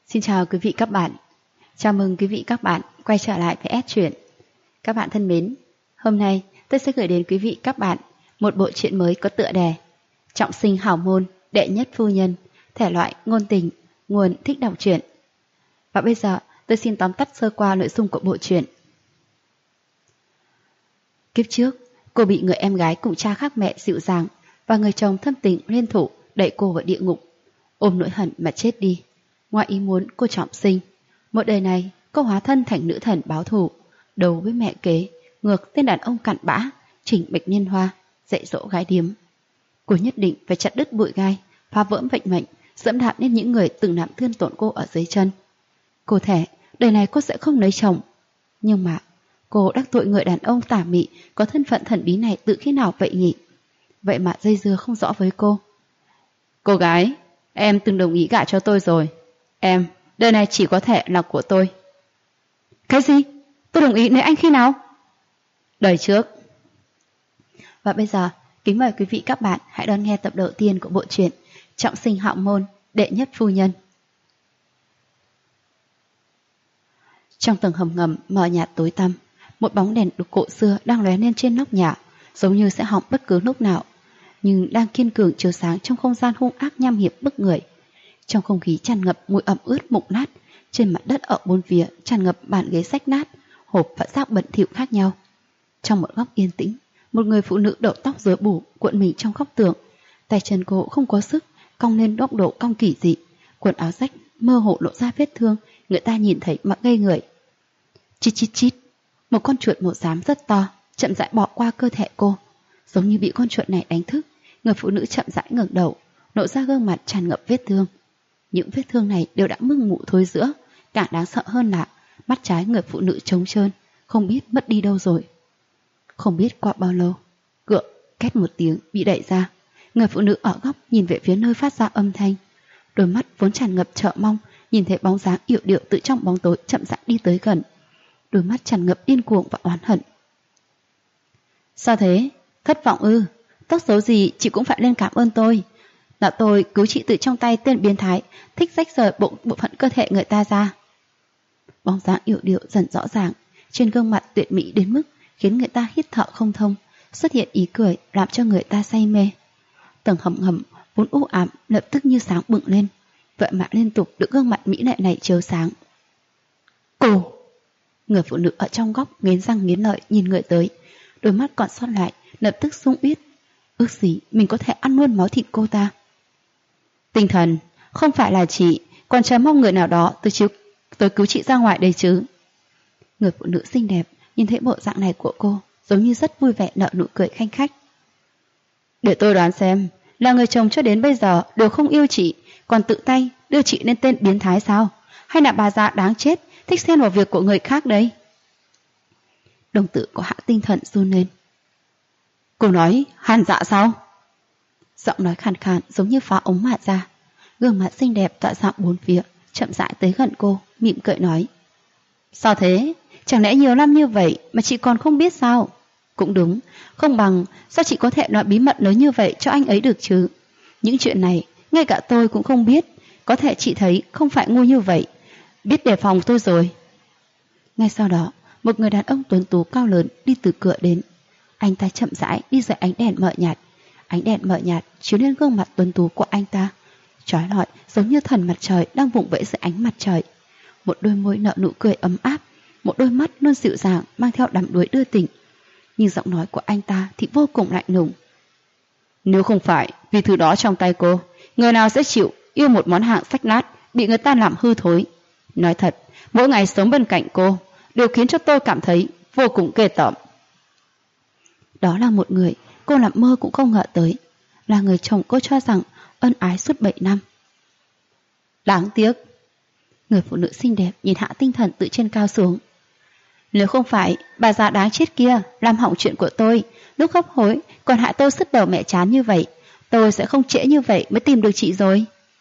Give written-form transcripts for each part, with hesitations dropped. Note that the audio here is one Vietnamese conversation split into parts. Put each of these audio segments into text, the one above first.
Xin chào quý vị các bạn. Chào mừng quý vị các bạn quay trở lại với S Truyện. Các bạn thân mến, hôm nay tôi sẽ gửi đến quý vị các bạn một bộ truyện mới có tựa đề Trọng sinh hào môn, đệ nhất phu nhân, thể loại ngôn tình, nguồn thích đọc truyện. Và bây giờ tôi xin tóm tắt sơ qua nội dung của bộ truyện. Kiếp trước, cô bị người em gái cùng cha khác mẹ dịu dàng và người chồng thâm tình liên thủ đẩy cô vào địa ngục, ôm nỗi hận mà chết đi. Ngoài ý muốn cô trọng sinh, một đời này cô hóa thân thành nữ thần báo thù, đấu với mẹ kế, ngược tên đàn ông cặn bã, Trình Bạch Niên Hoa, dạy dỗ gái điếm. Cô nhất định phải chặt đứt bụi gai, phá vỡ vận mệnh, dẫm đạp lên những người từng làm thương tổn cô ở dưới chân. Cô thề, đời này cô sẽ không lấy chồng. Nhưng mà cô đắc tội người đàn ông tà mị có thân phận thần bí này từ khi nào vậy nhỉ? Vậy mà dây dưa không rõ với cô. Cô gái, em từng đồng ý gả cho tôi rồi. Em, đời này chỉ có thể là của tôi. Cái gì? Tôi đồng ý lấy anh khi nào? Đời trước. Và bây giờ, kính mời quý vị các bạn hãy đón nghe tập đầu tiên của bộ truyện Trọng sinh hạo môn, đệ nhất phu nhân. Trong tầng hầm ngầm mờ nhạt tối tăm, một bóng đèn đục cổ xưa đang lóe lên trên nóc nhà, giống như sẽ hỏng bất cứ lúc nào, nhưng đang kiên cường chiếu sáng trong không gian hung ác nham hiểm bức người. Trong không khí tràn ngập mùi ẩm ướt mục nát, trên mặt đất ở bốn phía tràn ngập bàn ghế rách nát, hộp và rác bẩn thỉu khác nhau. Trong một góc yên tĩnh, một người phụ nữ đầu tóc rối bù cuộn mình trong góc tường, tay chân cô không có sức, cong lên góc độ cong kỳ dị, quần áo rách mơ hồ lộ ra vết thương, người ta nhìn thấy mà ngây người. Chít chít chít, một con chuột màu xám rất to chậm rãi bò qua cơ thể cô, giống như bị con chuột này đánh thức. Người phụ nữ chậm rãi ngẩng đầu, lộ ra gương mặt tràn ngập vết thương. Những vết thương này đều đã mưng mụ thối rữa, càng đáng sợ hơn là mắt trái người phụ nữ trống trơn, không biết mất đi đâu rồi. Không biết qua bao lâu, cửa két một tiếng bị đẩy ra. Người phụ nữ ở góc nhìn về phía nơi phát ra âm thanh, đôi mắt vốn tràn ngập chờ mong nhìn thấy bóng dáng yểu điệu từ trong bóng tối chậm rãi đi tới gần, đôi mắt tràn ngập điên cuồng và oán hận. Sao thế? Thất vọng ư? Tốt xấu gì chị cũng phải lên cảm ơn tôi. Là tôi cứu chị từ trong tay tên biến thái thích rách rời bộ phận cơ thể người ta ra. Bóng dáng yểu điệu dần rõ ràng, trên gương mặt tuyệt mỹ đến mức khiến người ta hít thở không thông, xuất hiện ý cười làm cho người ta say mê. Tầng hầm ngầm vốn u ám lập tức như sáng bừng lên, vậy mà liên tục được gương mặt mỹ lệ này chiếu sáng. Cô! Người phụ nữ ở trong góc nghiến răng nghiến lợi nhìn người tới, đôi mắt còn sót lại lập tức sung uyết. Ước gì mình có thể ăn luôn máu thịt cô ta. Tinh thần, không phải là chị, còn chờ mong người nào đó tới cứu chị ra ngoài đây chứ. Người phụ nữ xinh đẹp nhìn thấy bộ dạng này của cô, giống như rất vui vẻ nở nụ cười khanh khách. Để tôi đoán xem, là người chồng cho đến bây giờ đều không yêu chị, còn tự tay đưa chị lên tên biến thái sao? Hay là bà già đáng chết thích xen vào việc của người khác đấy? Đồng tử của Hạ Tinh Thần run lên. Cô nói Hàn Dạ sao? Giọng nói khàn khàn giống như phá ống mà ra. Gương mặt xinh đẹp tỏa sáng bốn phía, chậm rãi tới gần cô, mỉm cười nói. Sao thế? Chẳng lẽ nhiều năm như vậy mà chị còn không biết sao? Cũng đúng, không bằng sao chị có thể nói bí mật lớn như vậy cho anh ấy được chứ? Những chuyện này ngay cả tôi cũng không biết. Có thể chị thấy không phải ngu như vậy, biết đề phòng tôi rồi. Ngay sau đó, một người đàn ông tuấn tú cao lớn đi từ cửa đến. Anh ta chậm rãi đi dưới ánh đèn mờ nhạt. Ánh đèn mờ nhạt chiếu lên gương mặt tuấn tú của anh ta, chói lọi giống như thần mặt trời đang vùng vẫy dưới ánh mặt trời. Một đôi môi nở nụ cười ấm áp, một đôi mắt luôn dịu dàng mang theo đắm đuối đưa tình. Nhưng giọng nói của anh ta thì vô cùng lạnh lùng. Nếu không phải vì thứ đó trong tay cô, người nào sẽ chịu yêu một món hàng rách nát bị người ta làm hư thối? Nói thật, mỗi ngày sống bên cạnh cô đều khiến cho tôi cảm thấy vô cùng ghê tởm. Đó là một người cô làm mơ cũng không ngờ tới, là người chồng cô cho rằng ân ái suốt 7 năm. Đáng tiếc. Người phụ nữ xinh đẹp nhìn Hạ Tinh Thần từ trên cao xuống. Nếu không phải bà già đáng chết kia làm hỏng chuyện của tôi, lúc hấp hối còn hại tôi sứt đầu mẹ chán như vậy, tôi sẽ không trễ như vậy mới tìm được chị rồi.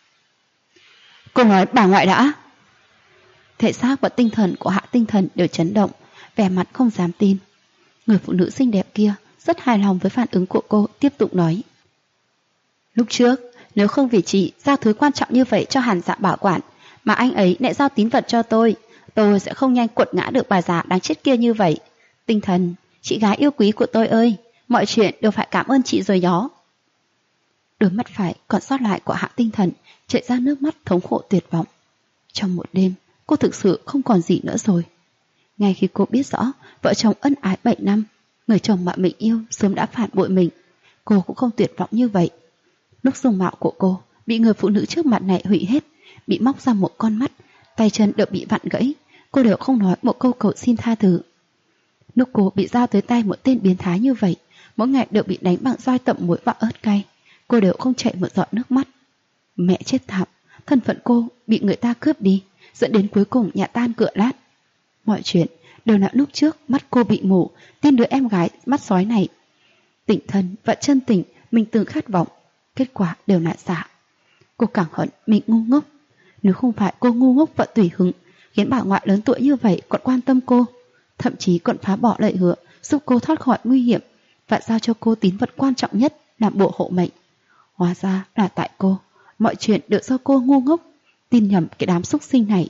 Cô nói bà ngoại đã. Thể xác và tinh thần của Hạ Tinh Thần đều chấn động, vẻ mặt không dám tin. Người phụ nữ xinh đẹp kia rất hài lòng với phản ứng của cô, tiếp tục nói. Lúc trước, nếu không vì chị giao thứ quan trọng như vậy cho Hàn Dạ bảo quản, mà anh ấy lại giao tín vật cho tôi sẽ không nhanh quật ngã được bà già đáng chết kia như vậy. Tinh Thần, chị gái yêu quý của tôi ơi, mọi chuyện đều phải cảm ơn chị rồi đó. Đôi mắt phải còn sót lại của Hạ Tinh Thần chạy ra nước mắt thống khổ tuyệt vọng. Trong một đêm, cô thực sự không còn gì nữa rồi. Ngay khi cô biết rõ vợ chồng ân ái 7 năm, người chồng mà mình yêu sớm đã phản bội mình, cô cũng không tuyệt vọng như vậy. Lúc dung mạo của cô bị người phụ nữ trước mặt này hủy hết, bị móc ra một con mắt, tay chân đều bị vặn gãy, cô đều không nói một câu cầu xin tha thứ. Lúc cô bị giao tới tay một tên biến thái như vậy, mỗi ngày đều bị đánh bằng roi tẩm muối và ớt cay, cô đều không chảy một giọt nước mắt. Mẹ chết thảm, thân phận cô bị người ta cướp đi, dẫn đến cuối cùng nhà tan cửa lát. Mọi chuyện đều là lúc trước mắt cô bị mù, tin đứa em gái mắt sói này. Tỉnh thân và chân tình mình từng khát vọng, kết quả đều là giả. Cô càng hận mình ngu ngốc. Nếu không phải cô ngu ngốc và tùy hứng, khiến bà ngoại lớn tuổi như vậy còn quan tâm cô, thậm chí còn phá bỏ lời hứa giúp cô thoát khỏi nguy hiểm và giao cho cô tín vật quan trọng nhất làm bộ hộ mệnh. Hóa ra là tại cô, mọi chuyện đều do cô ngu ngốc, tin nhầm cái đám súc sinh này.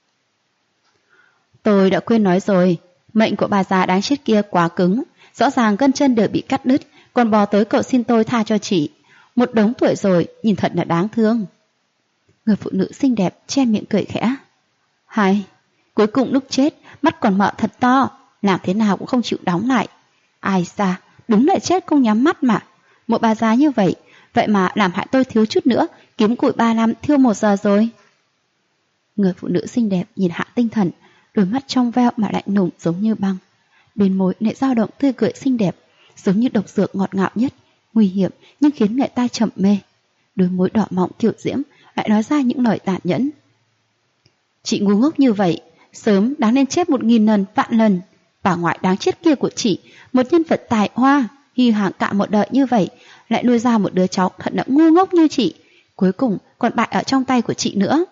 Tôi đã quên nói rồi, mệnh của bà già đáng chết kia quá cứng, rõ ràng gân chân đều bị cắt đứt, còn bò tới cầu xin tôi tha cho chị. Một đống tuổi rồi, nhìn thật là đáng thương. Người phụ nữ xinh đẹp che miệng cười khẽ. Hay, cuối cùng lúc chết, mắt còn mở thật to, làm thế nào cũng không chịu đóng lại. Ai xa, đúng là chết không nhắm mắt mà. Một bà già như vậy, vậy mà làm hại tôi thiếu chút nữa, kiếm củi 3 năm thiêu 1 giờ rồi. Người phụ nữ xinh đẹp nhìn Hạ Tinh Thần, đôi mắt trong veo mà lạnh lùng giống như băng. Bên môi lại dao động tươi cười xinh đẹp, giống như độc dược ngọt ngào nhất, nguy hiểm nhưng khiến người ta chậm mê. Đôi môi đỏ mọng kiều diễm lại nói ra những lời tàn nhẫn. Chị ngu ngốc như vậy, sớm đáng nên chết 1000 lần vạn lần. Bà ngoại đáng chết kia của chị, một nhân vật tài hoa, hy hàng cả một đời như vậy, lại nuôi ra một đứa cháu thật là ngu ngốc như chị, cuối cùng còn bại ở trong tay của chị nữa.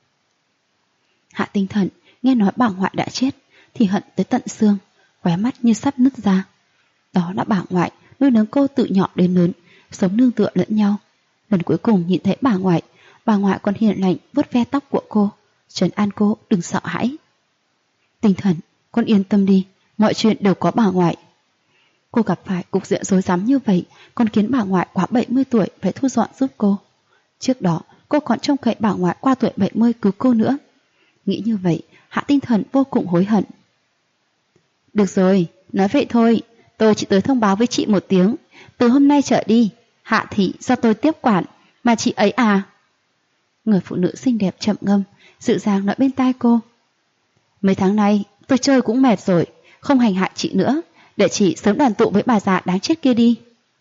Hạ Tinh Thần nghe nói bà ngoại đã chết thì hận tới tận xương, khóe mắt như sắp nứt ra. Đó là bà ngoại nuôi nấng cô từ nhỏ đến lớn, sống nương tựa lẫn nhau. Lần cuối cùng nhìn thấy bà ngoại còn hiền lành vuốt ve tóc của cô, trấn an cô đừng sợ hãi. Tinh Thần, con yên tâm đi, mọi chuyện đều có bà ngoại. Cô gặp phải cục diện rối rắm như vậy còn khiến bà ngoại quá 70 tuổi phải thu dọn giúp cô. Trước đó cô còn trông cậy bà ngoại qua tuổi 70 cứu cô nữa. Nghĩ như vậy, Hạ Tinh Thần vô cùng hối hận. Được rồi, nói vậy thôi, tôi chỉ tới thông báo với chị một tiếng. Từ hôm nay trở đi, Hạ thị do tôi tiếp quản, mà chị ấy à? Người phụ nữ xinh đẹp chậm ngâm, dịu dàng nói bên tai cô. Mấy tháng nay, tôi chơi cũng mệt rồi, không hành hạ chị nữa, để chị sớm đoàn tụ với bà già đáng chết kia đi.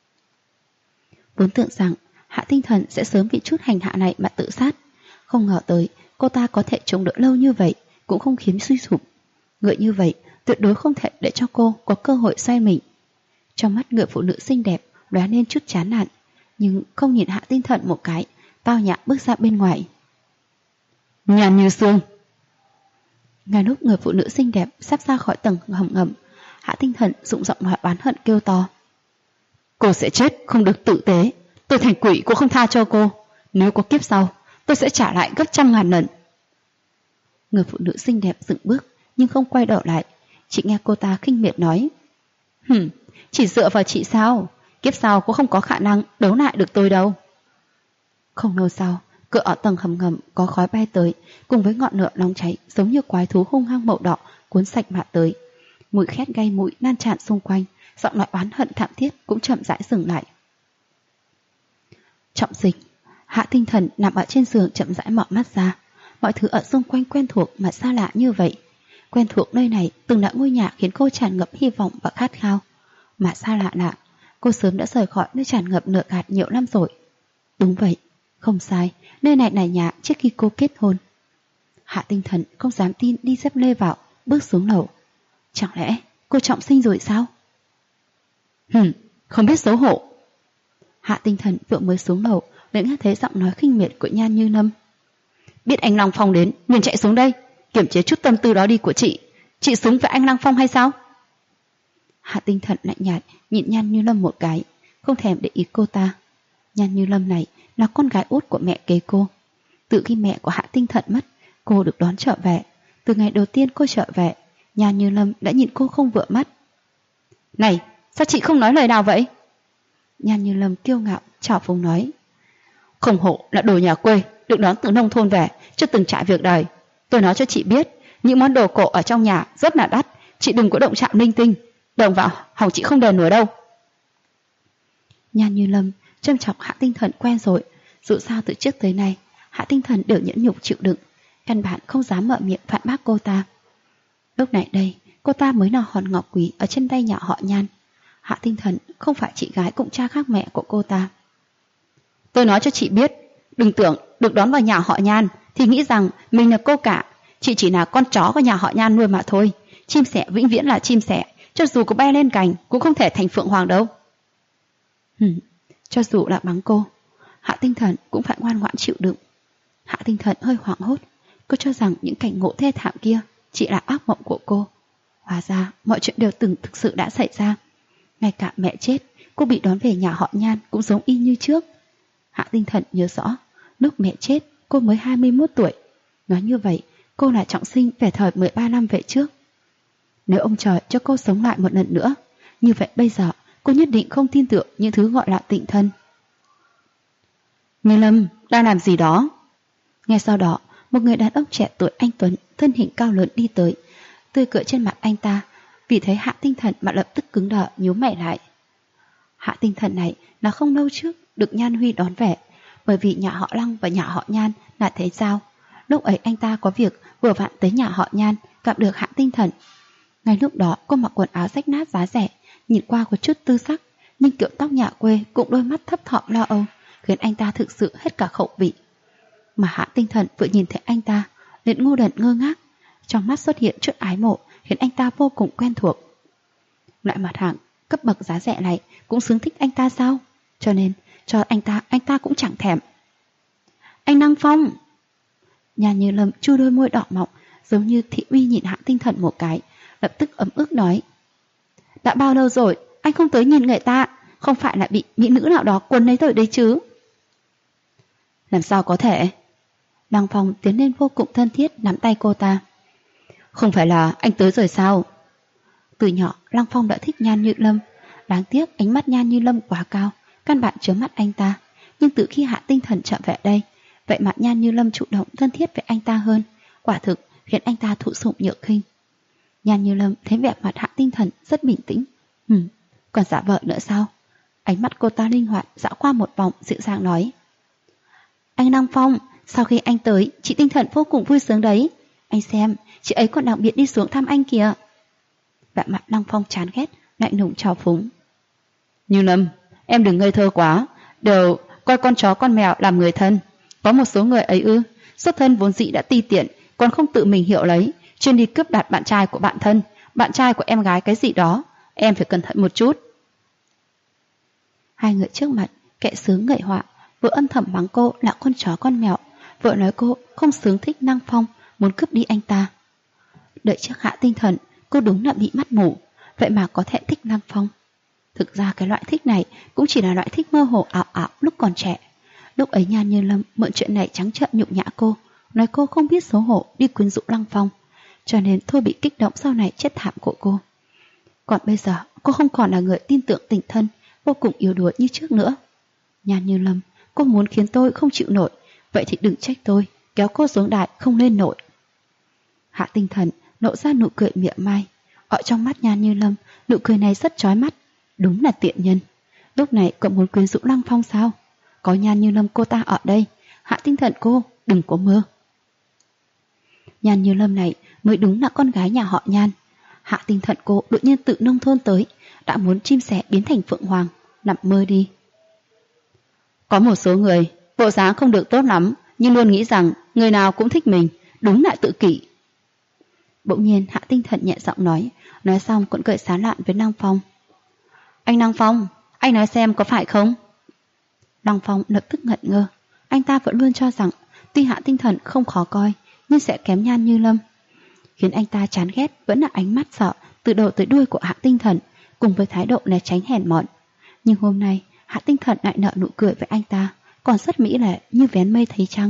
Vốn tưởng rằng Hạ Tinh Thần sẽ sớm bị chút hành hạ này mà tự sát, không ngờ tới cô ta có thể chống đỡ lâu như vậy, cũng không khiến suy sụp. Người như vậy tuyệt đối không thể để cho cô có cơ hội xoay mình. Trong mắt người phụ nữ xinh đẹp lóe lên chút chán nản, nhưng không nhìn Hạ Tinh Thần một cái, tao nhã bước ra bên ngoài. Nhàn như sương. Ngay lúc người phụ nữ xinh đẹp sắp ra khỏi tầng hầm ngầm, Hạ Tinh Thần rụng giọng nói oán hận kêu to. Cô sẽ chết không được tử tế, tôi thành quỷ cũng không tha cho cô. Nếu có kiếp sau, tôi sẽ trả lại gấp trăm ngàn lần. Người phụ nữ xinh đẹp dừng bước nhưng không quay đầu lại, chỉ nghe cô ta khinh miệt nói. Chỉ dựa vào chị sao? Kiếp sau cũng không có khả năng đấu lại được tôi đâu. Không lâu sau, cửa ở tầng hầm ngầm có khói bay tới, cùng với ngọn lửa nóng cháy giống như quái thú hung hăng màu đỏ cuốn sạch mà tới. Mùi khét gây mũi lan tràn xung quanh, giọng nói oán hận thảm thiết cũng chậm rãi dừng lại. Trọng Dịch. Hạ Tinh Thần nằm ở trên giường chậm rãi mở mắt ra. Mọi thứ ở xung quanh quen thuộc mà xa lạ như vậy. Quen thuộc nơi này từng là ngôi nhà khiến cô tràn ngập hy vọng và khát khao. Mà xa lạ lạ, cô sớm đã rời khỏi nơi tràn ngập nợ gạt nhiều năm rồi. Đúng vậy, không sai, nơi này là nhà trước khi cô kết hôn. Hạ Tinh Thần không dám tin đi dép lê vào, bước xuống lầu. Chẳng lẽ cô trọng sinh rồi sao? Không biết xấu hổ. Hạ Tinh Thần vừa mới xuống lầu lại nghe thấy giọng nói khinh miệt của Nhan Như Lâm. Biết anh Lăng Phong đến liền chạy xuống đây, kiểm chế chút tâm tư đó đi của chị. Chị xứng với anh Lăng Phong hay sao? Hạ Tinh Thần lạnh nhạt nhìn Nhan Như Lâm một cái, không thèm để ý cô ta. Nhan Như Lâm này là con gái út của mẹ kế cô. Từ khi mẹ của Hạ Tinh Thần mất, Cô được đón trở về. Từ ngày đầu tiên cô trở về, Nhan Như Lâm đã nhìn cô không vừa mắt. Này, sao chị không nói lời nào vậy? Nhan Như Lâm kiêu ngạo, trào phúng nói. Không hổ là đồ nhà quê, được đón từ nông thôn về, chưa từng trải việc đời. Tôi nói cho chị biết, những món đồ cổ ở trong nhà rất là đắt, chị đừng có động chạm linh tinh, động vào hỏng chị không đền nổi đâu. Nhan Như Lâm châm chọc Hạ Tinh Thần quen rồi, dù sao từ trước tới nay Hạ Tinh Thần đều nhẫn nhục chịu đựng, căn bản không dám mở miệng phản bác cô ta. Lúc này đây, cô ta mới là hòn ngọc quý ở trên tay nhà họ Nhan. Hạ Tinh Thần không phải chị gái cũng cha khác mẹ của cô ta. Tôi nói cho chị biết, đừng tưởng được đón vào nhà họ Nhan thì nghĩ rằng mình là cô cả. Chị chỉ là con chó của nhà họ Nhan nuôi mà thôi. Chim sẻ vĩnh viễn là chim sẻ, cho dù có bay lên cành cũng không thể thành phượng hoàng đâu. Cho dù là bắn cô, Hạ Tinh Thần cũng phải ngoan ngoãn chịu đựng. Hạ Tinh Thần hơi hoảng hốt, cô cho rằng những cảnh ngộ thê thảm kia chỉ là ác mộng của cô. Hóa ra mọi chuyện đều từng thực sự đã xảy ra. Ngay cả mẹ chết, cô bị đón về nhà họ Nhan cũng giống y như trước. Hạ Tinh Thần nhớ rõ, lúc mẹ chết cô mới 21 tuổi. Nói như vậy, cô là trọng sinh về thời 13 năm về trước. Nếu ông trời cho cô sống lại một lần nữa, như vậy bây giờ cô nhất định không tin tưởng những thứ gọi là tịnh thân. Như Lâm đang làm gì đó? Ngay sau đó, một người đàn ông trẻ tuổi anh tuấn, thân hình cao lớn đi tới, tươi cười trên mặt anh ta. Vì thấy Hạ Tinh Thần mà lập tức cứng đờ, nhíu mày lại. Hạ Tinh Thần này là không lâu trước được Nhan Huy đón về, bởi vì nhà họ Lăng và nhà họ Nhan là thế giao. Lúc ấy anh ta có việc vừa vặn tới nhà họ Nhan, gặp được Hạ Tinh Thần. Ngay lúc đó cô mặc quần áo rách nát giá rẻ, nhìn qua có chút tư sắc, nhưng kiểu tóc nhà quê cũng đôi mắt thấp thỏm lo âu, khiến anh ta thực sự hết cả khẩu vị. Mà Hạ Tinh Thần vừa nhìn thấy anh ta, liền ngu đần ngơ ngác, trong mắt xuất hiện chút ái mộ, khiến anh ta vô cùng quen thuộc. Loại mặt hàng cấp bậc giá rẻ này cũng xứng thích anh ta sao? Cho nên cho anh ta cũng chẳng thèm. Anh Năng Phong! Nhan Như Lâm chu đôi môi đỏ mọng, giống như thị uy nhìn Hạ Tinh Thần một cái, lập tức ấm ức nói. Đã bao lâu rồi anh không tới nhìn người ta, không phải là bị mỹ nữ nào đó quấn lấy rồi đấy chứ? Làm sao có thể? Lăng Phong tiến lên vô cùng thân thiết nắm tay cô ta. Không phải là anh tới rồi sao? Từ nhỏ Lăng Phong đã thích Nhan Như Lâm, đáng tiếc ánh mắt Nhan Như Lâm quá cao, căn bản chứa mắt anh ta. Nhưng từ khi Hạ Tinh Thần trở về đây, vậy mà Nhan Như Lâm chủ động thân thiết với anh ta hơn, quả thực khiến anh ta thụ sủng nhược khinh. Nhan Như Lâm thấy vẻ mặt Hạ Tinh Thần rất bình tĩnh. Còn giả vợ nữa sao? Ánh mắt cô ta linh hoạt dạo qua một vòng, dịu dàng nói. Anh Lăng Phong, sau khi anh tới, chị Tinh Thần vô cùng vui sướng đấy. Anh xem, chị ấy còn đặc biệt đi xuống thăm anh kìa. Vẻ mặt Lăng Phong chán ghét, lạnh lùng trào phúng. Như Lâm, em đừng ngây thơ quá, đều coi con chó con mèo làm người thân. Có một số người ấy ư, xuất thân vốn dĩ đã ti tiện, còn không tự mình hiểu lấy, chuyên đi cướp đoạt bạn trai của bạn thân, bạn trai của em gái cái gì đó. Em phải cẩn thận một chút. Hai người trước mặt, kẻ sướng người họa, vừa âm thầm mắng cô là con chó con mèo, vừa nói cô không sướng thích Năng Phong, muốn cướp đi anh ta. Đợi trước Hạ Tinh Thần, cô đúng là bị mắt mù, vậy mà có thể thích Năng Phong. Thực ra cái loại thích này cũng chỉ là loại thích mơ hồ ảo ảo lúc còn trẻ. Lúc ấy Nhan Như Lâm mượn chuyện này trắng trợn nhục nhã cô, nói cô không biết xấu hổ đi quyến rũ Lăng Phong, cho nên thôi bị kích động sau này chết thảm của cô. Còn bây giờ cô không còn là người tin tưởng tình thân, vô cùng yếu đuối như trước nữa. Nhan Như Lâm, cô muốn khiến tôi không chịu nổi, vậy thì đừng trách tôi, kéo cô xuống đài không lên nổi. Hạ Tinh Thần lộ ra nụ cười mỉa mai. Ở trong mắt Nhan Như Lâm, nụ cười này rất chói mắt. Đúng là tiện nhân. Lúc này cậu muốn quyến rũ Lăng Phong sao? Có Nhan Như Lâm cô ta ở đây, Hạ Tinh Thần cô đừng có mơ. Nhan Như Lâm này mới đúng là con gái nhà họ Nhan. Hạ Tinh Thần cô đột nhiên tự nông thôn tới, đã muốn chim sẻ biến thành phượng hoàng, nằm mơ đi. Có một số người bộ dáng không được tốt lắm, nhưng luôn nghĩ rằng người nào cũng thích mình, đúng là tự kỷ. Bỗng nhiên Hạ Tinh Thần nhẹ giọng nói xong cũng cười sán lạn với Lăng Phong. Anh Lăng Phong, anh nói xem có phải không? Lăng Phong lập tức ngẩn ngơ. Anh ta vẫn luôn cho rằng tuy Hạ Tinh Thần không khó coi, nhưng sẽ kém Nhan Như Lâm. Khiến anh ta chán ghét vẫn là ánh mắt sợ từ đầu tới đuôi của Hạ Tinh Thần, cùng với thái độ né tránh hèn mọn. Nhưng hôm nay Hạ Tinh Thần lại nở nụ cười với anh ta, còn rất mỹ lệ như vén mây thấy trăng,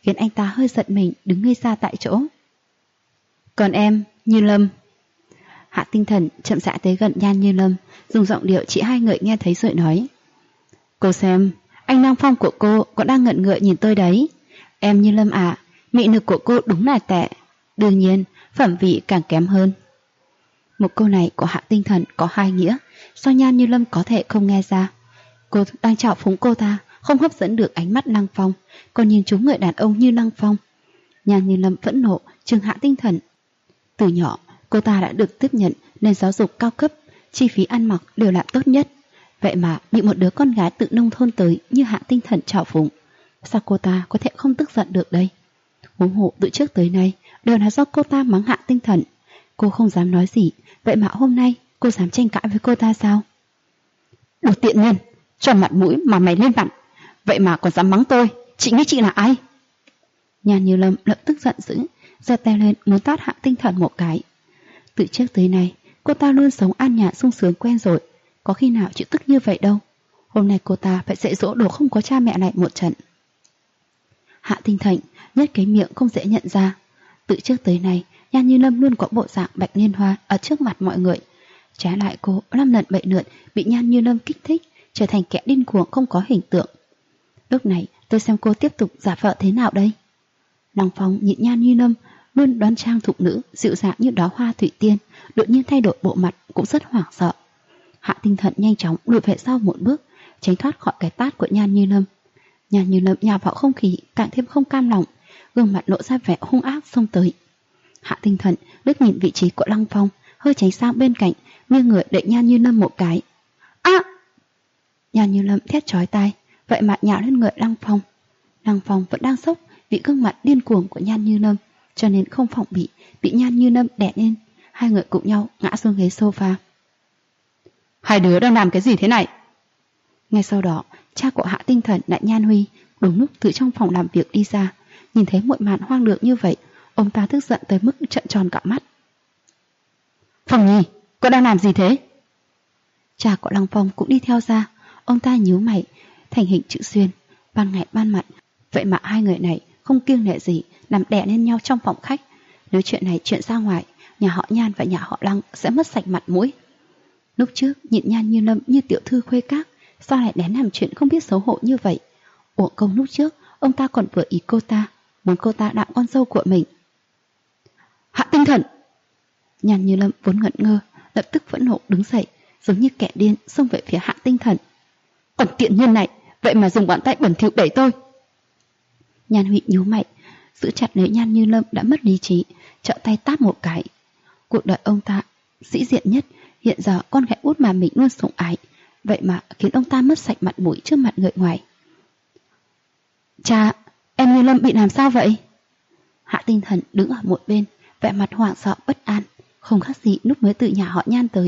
khiến anh ta hơi giật mình đứng ngây ra tại chỗ. Còn em, Như Lâm. Hạ Tinh Thần chậm rãi tới gần Nhan Như Lâm, dùng giọng điệu chỉ hai người nghe thấy rồi nói. Cô xem, anh Năng Phong của cô còn đang ngẩn ngựa nhìn tôi đấy. Em Như Lâm à, mị lực của cô đúng là tệ. Đương nhiên, phẩm vị càng kém hơn. Một câu này của Hạ Tinh Thần có hai nghĩa, do Nhan Như Lâm có thể không nghe ra. Cô đang trào phúng cô ta, không hấp dẫn được ánh mắt Năng Phong, còn nhìn trúng người đàn ông như Năng Phong. Nhan Như Lâm phẫn nộ, trừng Hạ Tinh Thần. Từ nhỏ, cô ta đã được tiếp nhận nền giáo dục cao cấp, chi phí ăn mặc đều là tốt nhất. Vậy mà bị một đứa con gái tự nông thôn tới như Hạ Tinh Thần trào phúng, sao cô ta có thể không tức giận được đây? Huống hộ từ trước tới nay đều là do cô ta mắng Hạ Tinh Thần. Cô không dám nói gì, vậy mà hôm nay cô dám tranh cãi với cô ta sao? Đồ tiện nhân, cho mặt mũi mà mày lên mặt, vậy mà còn dám mắng tôi, chị nghĩ chị là ai? Nhan Như Lâm lập tức giận dữ, giơ tay lên muốn tát Hạ Tinh Thần một cái. Từ trước tới nay, cô ta luôn sống an nhàn sung sướng quen rồi, có khi nào chịu tức như vậy đâu. Hôm nay cô ta phải dạy dỗ đồ không có cha mẹ này một trận. Hạ Tinh Thần nhếch cái miệng không dễ nhận ra. Từ trước tới nay, Nhan Như Lâm luôn có bộ dạng bạch liên hoa ở trước mặt mọi người. Trái lại cô năm lần bậy lượn bị Nhan Như Lâm kích thích, trở thành kẻ điên cuồng không có hình tượng. Lúc này tôi xem cô tiếp tục giả vợ thế nào đây. Năng Phong nhìn Nhan Như Lâm luôn đoan trang thục nữ, dịu dàng như đóa hoa thủy tiên, đột nhiên thay đổi bộ mặt cũng rất hoảng sợ. Hạ Tinh Thần nhanh chóng lùi về sau một bước, tránh thoát khỏi cái tát của Nhan Như Lâm. Nhan Như Lâm nhào vào không khí, càng thêm không cam lòng, gương mặt lộ ra vẻ hung ác xông tới. Hạ Tinh Thần liếc nhìn vị trí của Năng Phong, hơi tránh sang bên cạnh, nghiêng người đẩy Nhan Như Lâm một cái. Nhan Như Lâm thét chói tai, vậy mà nhào lên người Năng Phong. Năng Phong vẫn đang sốc vì gương mặt điên cuồng của Nhan Như Lâm, cho nên không phòng bị Nhan Như Lâm đè lên. Hai người cùng nhau ngã xuống ghế sofa. Hai đứa đang làm cái gì thế này? Ngay sau đó, cha của Hạ Tinh Thần lại Nhan Huy đúng lúc từ trong phòng làm việc đi ra, nhìn thấy một màn hoang đường như vậy, ông ta tức giận tới mức trợn tròn cả mắt. Phong Nhi, cô đang làm gì thế? Cha của Lăng Phong cũng đi theo ra, ông ta nhíu mày, thành hình chữ xuyên, ban ngày ban mặt. Vậy mà hai người này không kiêng nể gì làm đè lên nhau trong phòng khách. Nếu chuyện này chuyện ra ngoài, nhà họ Nhan và nhà họ Lăng sẽ mất sạch mặt mũi. Lúc trước nhịn Nhan Như Lâm như tiểu thư khuê các, sao lại đến làm chuyện không biết xấu hổ như vậy? Uổng công lúc trước ông ta còn vừa ý cô ta, muốn cô ta đạm con dâu của mình. Hạ Tinh Thần! Nhan Như Lâm vốn ngẩn ngơ, lập tức phẫn nộ đứng dậy, giống như kẻ điên xông về phía Hạ Tinh Thần. Còn tiện nhân này, vậy mà dùng bàn tay bẩn thỉu đẩy tôi. Nhan Huy nhíu mày, giữ chặt lấy Nhan Như Lâm đã mất lý trí, trợ tay tát một cái. Cuộc đời ông ta sĩ diện nhất, hiện giờ con gái út mà mình luôn sủng ái, vậy mà khiến ông ta mất sạch mặt mũi trước mặt người ngoài. Cha, em Như Lâm bị làm sao vậy? Hạ Tinh Thần đứng ở một bên, vẻ mặt hoảng sợ bất an, không khác gì lúc mới từ nhà họ Nhan tới.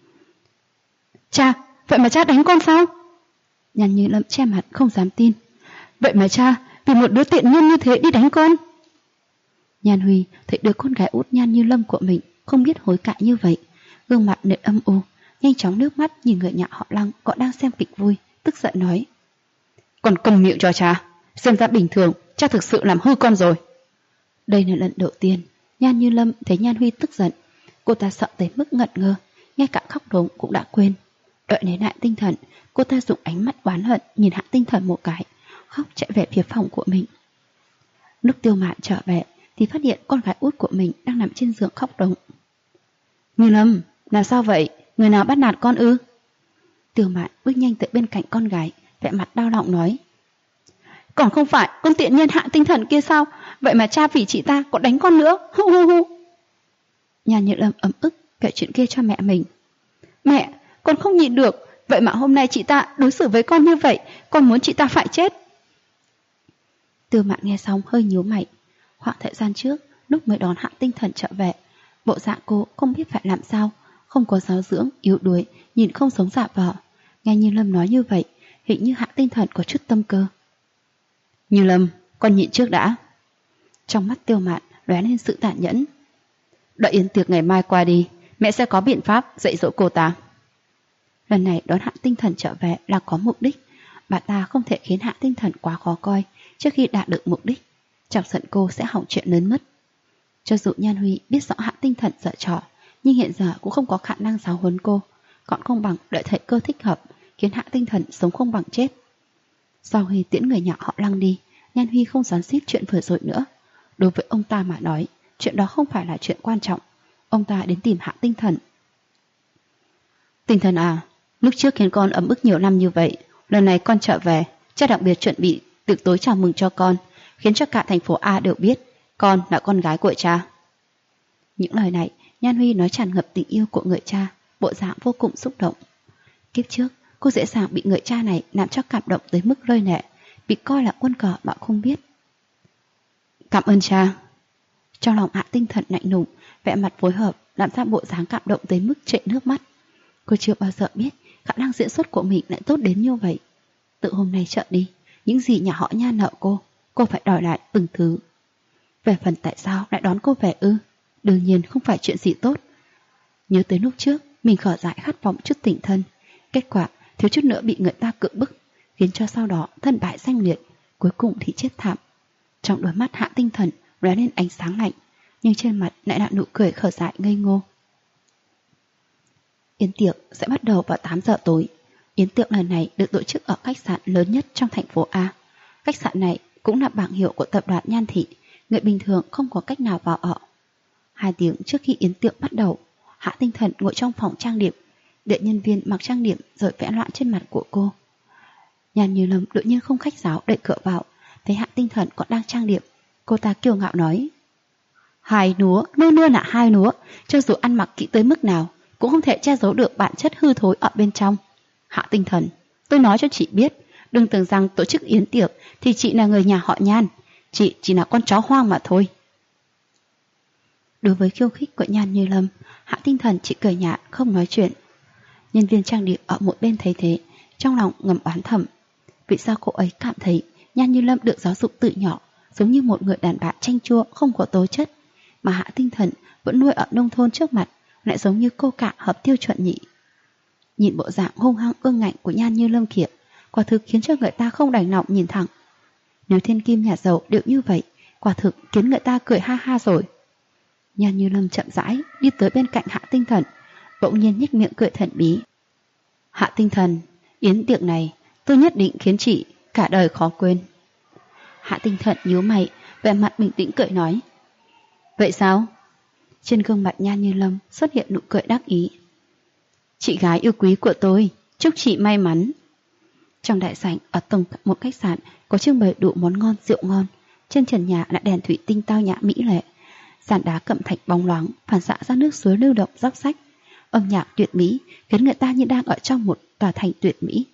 Cha, vậy mà cha đánh con sao? Nhan Như Lâm che mặt không dám tin. Vậy mà cha vì một đứa tiện nhân như thế đi đánh con? Nhan Huy thấy đứa con gái út Nhan Như Lâm của mình không biết hối cải như vậy, gương mặt nện âm u, nhanh chóng nước mắt nhìn người nhà họ Lăng còn đang xem kịch vui, tức giận nói. Còn cầm miệng cho cha, xem ra bình thường cha thực sự làm hư con rồi. Đây là lần đầu tiên Nhan Như Lâm thấy Nhan Huy tức giận, cô ta sợ tới mức ngẩn ngơ, ngay cả khóc rống cũng đã quên. Đợi lấy lại tinh thần, cô ta dùng ánh mắt oán hận nhìn Hạ Tinh Thần một cái, khóc chạy về phía phòng của mình. Lúc Tiêu Mạn trở về thì phát hiện con gái út của mình đang nằm trên giường khóc rống. Như Lâm, làm sao vậy? Người nào bắt nạt con ư? Tiêu Mạn bước nhanh tới bên cạnh con gái, vẻ mặt đau lòng nói. Còn không phải con tiện nhân Hạ Tinh Thần kia sao? Vậy mà cha vì chị ta còn đánh con nữa. Hu hu hu. Nhan Như Lâm ấm ức kể chuyện kia cho mẹ mình. Mẹ, con không nhịn được, vậy mà hôm nay chị ta đối xử với con như vậy, con muốn chị ta phải chết. Tiêu Mạn nghe xong hơi nhíu mày. Khoảng thời gian trước, lúc mới đón Hạ Tinh Thần trở về, bộ dạng cô không biết phải làm sao, không có giáo dưỡng, yếu đuối, nhìn không giống dạ vợ. Nghe Như Lâm nói như vậy, hình như Hạ Tinh Thần có chút tâm cơ. Như Lâm, con nhịn trước đã. Trong mắt Tiêu Mạn lóe lên sự tàn nhẫn. Đợi yến tiệc ngày mai qua đi, mẹ sẽ có biện pháp dạy dỗ cô ta. Lần này đón Hạ Tinh Thần trở về là có mục đích, bà ta không thể khiến Hạ Tinh Thần quá khó coi trước khi đạt được mục đích. chọc giận cô sẽ hỏng chuyện lớn mất. Cho dù Nhan Huy biết rõ Hạ Tinh Thần giở trò, nhưng hiện giờ cũng không có khả năng giáo huấn cô, còn không bằng đợi thời cơ thích hợp, khiến Hạ Tinh Thần sống không bằng chết. Sau khi tiễn người nhà họ Lăng đi, Nhan Huy không xoắn xuýt chuyện vừa rồi nữa. Đối với ông ta mà nói, chuyện đó không phải là chuyện quan trọng. Ông ta đến tìm Hạ Tinh Thần. Tinh Thần à, lúc trước khiến con ấm ức nhiều năm như vậy, lần này con trở về, cha đặc biệt chuẩn bị tiệc tối chào mừng cho con, khiến cho cả thành phố A đều biết con là con gái của cha. Những lời này Nhan Huy nói tràn ngập tình yêu của người cha, bộ dạng vô cùng xúc động. Kiếp trước cô dễ dàng bị người cha này làm cho cảm động tới mức rơi lệ, bị coi là quân cờ mà không biết. Cảm ơn cha. Trong lòng Hạ Tinh Thần lạnh lùng, vẻ mặt phối hợp làm ra bộ dáng cảm động tới mức chảy nước mắt. Cô chưa bao giờ biết khả năng diễn xuất của mình lại tốt đến như vậy. Từ hôm nay trở đi, những gì nhà họ Nha nợ cô phải đòi lại từng thứ. Về phần tại sao lại đón cô về ư? Đương nhiên không phải chuyện gì tốt. Nhớ tới lúc trước mình khở dại khát vọng chút tình thân, kết quả thiếu chút nữa bị người ta cưỡng bức, khiến cho sau đó thân bại danh liệt, cuối cùng thì chết thảm. Trong đôi mắt Hạ Tinh Thần lóe lên ánh sáng lạnh, nhưng trên mặt lại là nụ cười khở dại ngây ngô. Yến tiệc sẽ bắt đầu vào 8 giờ tối. Yến tiệc lần này được tổ chức ở khách sạn lớn nhất trong thành phố A. Khách sạn này cũng là bảng hiệu của tập đoàn Nhan Thị, người bình thường không có cách nào vào ở. 2 tiếng trước khi yến tiệc bắt đầu, Hạ Tinh Thần ngồi trong phòng trang điểm, đợi nhân viên mặc trang điểm rồi vẽ loạn trên mặt của cô. Nhan Như Lâm đột nhiên không khách sáo đẩy cửa vào, thấy Hạ Tinh Thần còn đang trang điểm, cô ta kiêu ngạo nói: Hai núa, luôn luôn là hai núa, cho dù ăn mặc kỹ tới mức nào cũng không thể che giấu được bản chất hư thối ở bên trong. Hạ Tinh Thần, tôi nói cho chị biết, đừng tưởng rằng tổ chức yến tiệc thì chị là người nhà họ Nhan, chị chỉ là con chó hoang mà thôi. Đối với khiêu khích của Nhan Như Lâm, Hạ Tinh Thần chỉ cười nhạt không nói chuyện. Nhân viên trang điểm ở một bên thấy thế, trong lòng ngầm oán thầm. Vì sao cô ấy cảm thấy Nhan Như Lâm được giáo dục từ nhỏ, giống như một người đàn bà chanh chua không có tố chất, mà Hạ Tinh Thần vẫn nuôi ở nông thôn trước mặt lại giống như cô cả hợp tiêu chuẩn nhỉ. Nhìn bộ dạng hung hăng ương ngạnh của Nhan Như Lâm kia, quả thực khiến cho người ta không đành lòng nhìn thẳng. Nếu thiên kim nhà giàu đều như vậy, quả thực khiến người ta cười ha ha rồi. Nhan Như Lâm chậm rãi đi tới bên cạnh Hạ Tinh Thần, bỗng nhiên nhếch miệng cười thần bí. Hạ Tinh Thần, yến tiệc này tôi nhất định khiến chị cả đời khó quên. Hạ Tinh Thần nhíu mày, vẻ mặt bình tĩnh cười nói. Vậy sao? Trên gương mặt Nhan Như Lâm xuất hiện nụ cười đắc ý. Chị gái yêu quý của tôi, chúc chị may mắn. Trong đại sảnh ở tầng một khách sạn có trưng bày đủ món ngon rượu ngon, trên trần nhà là đèn thủy tinh tao nhã mỹ lệ, sàn đá cẩm thạch bóng loáng phản xạ ra nước suối lưu động róc rách. Âm nhạc tuyệt mỹ khiến người ta như đang ở trong một tòa thành tuyệt mỹ.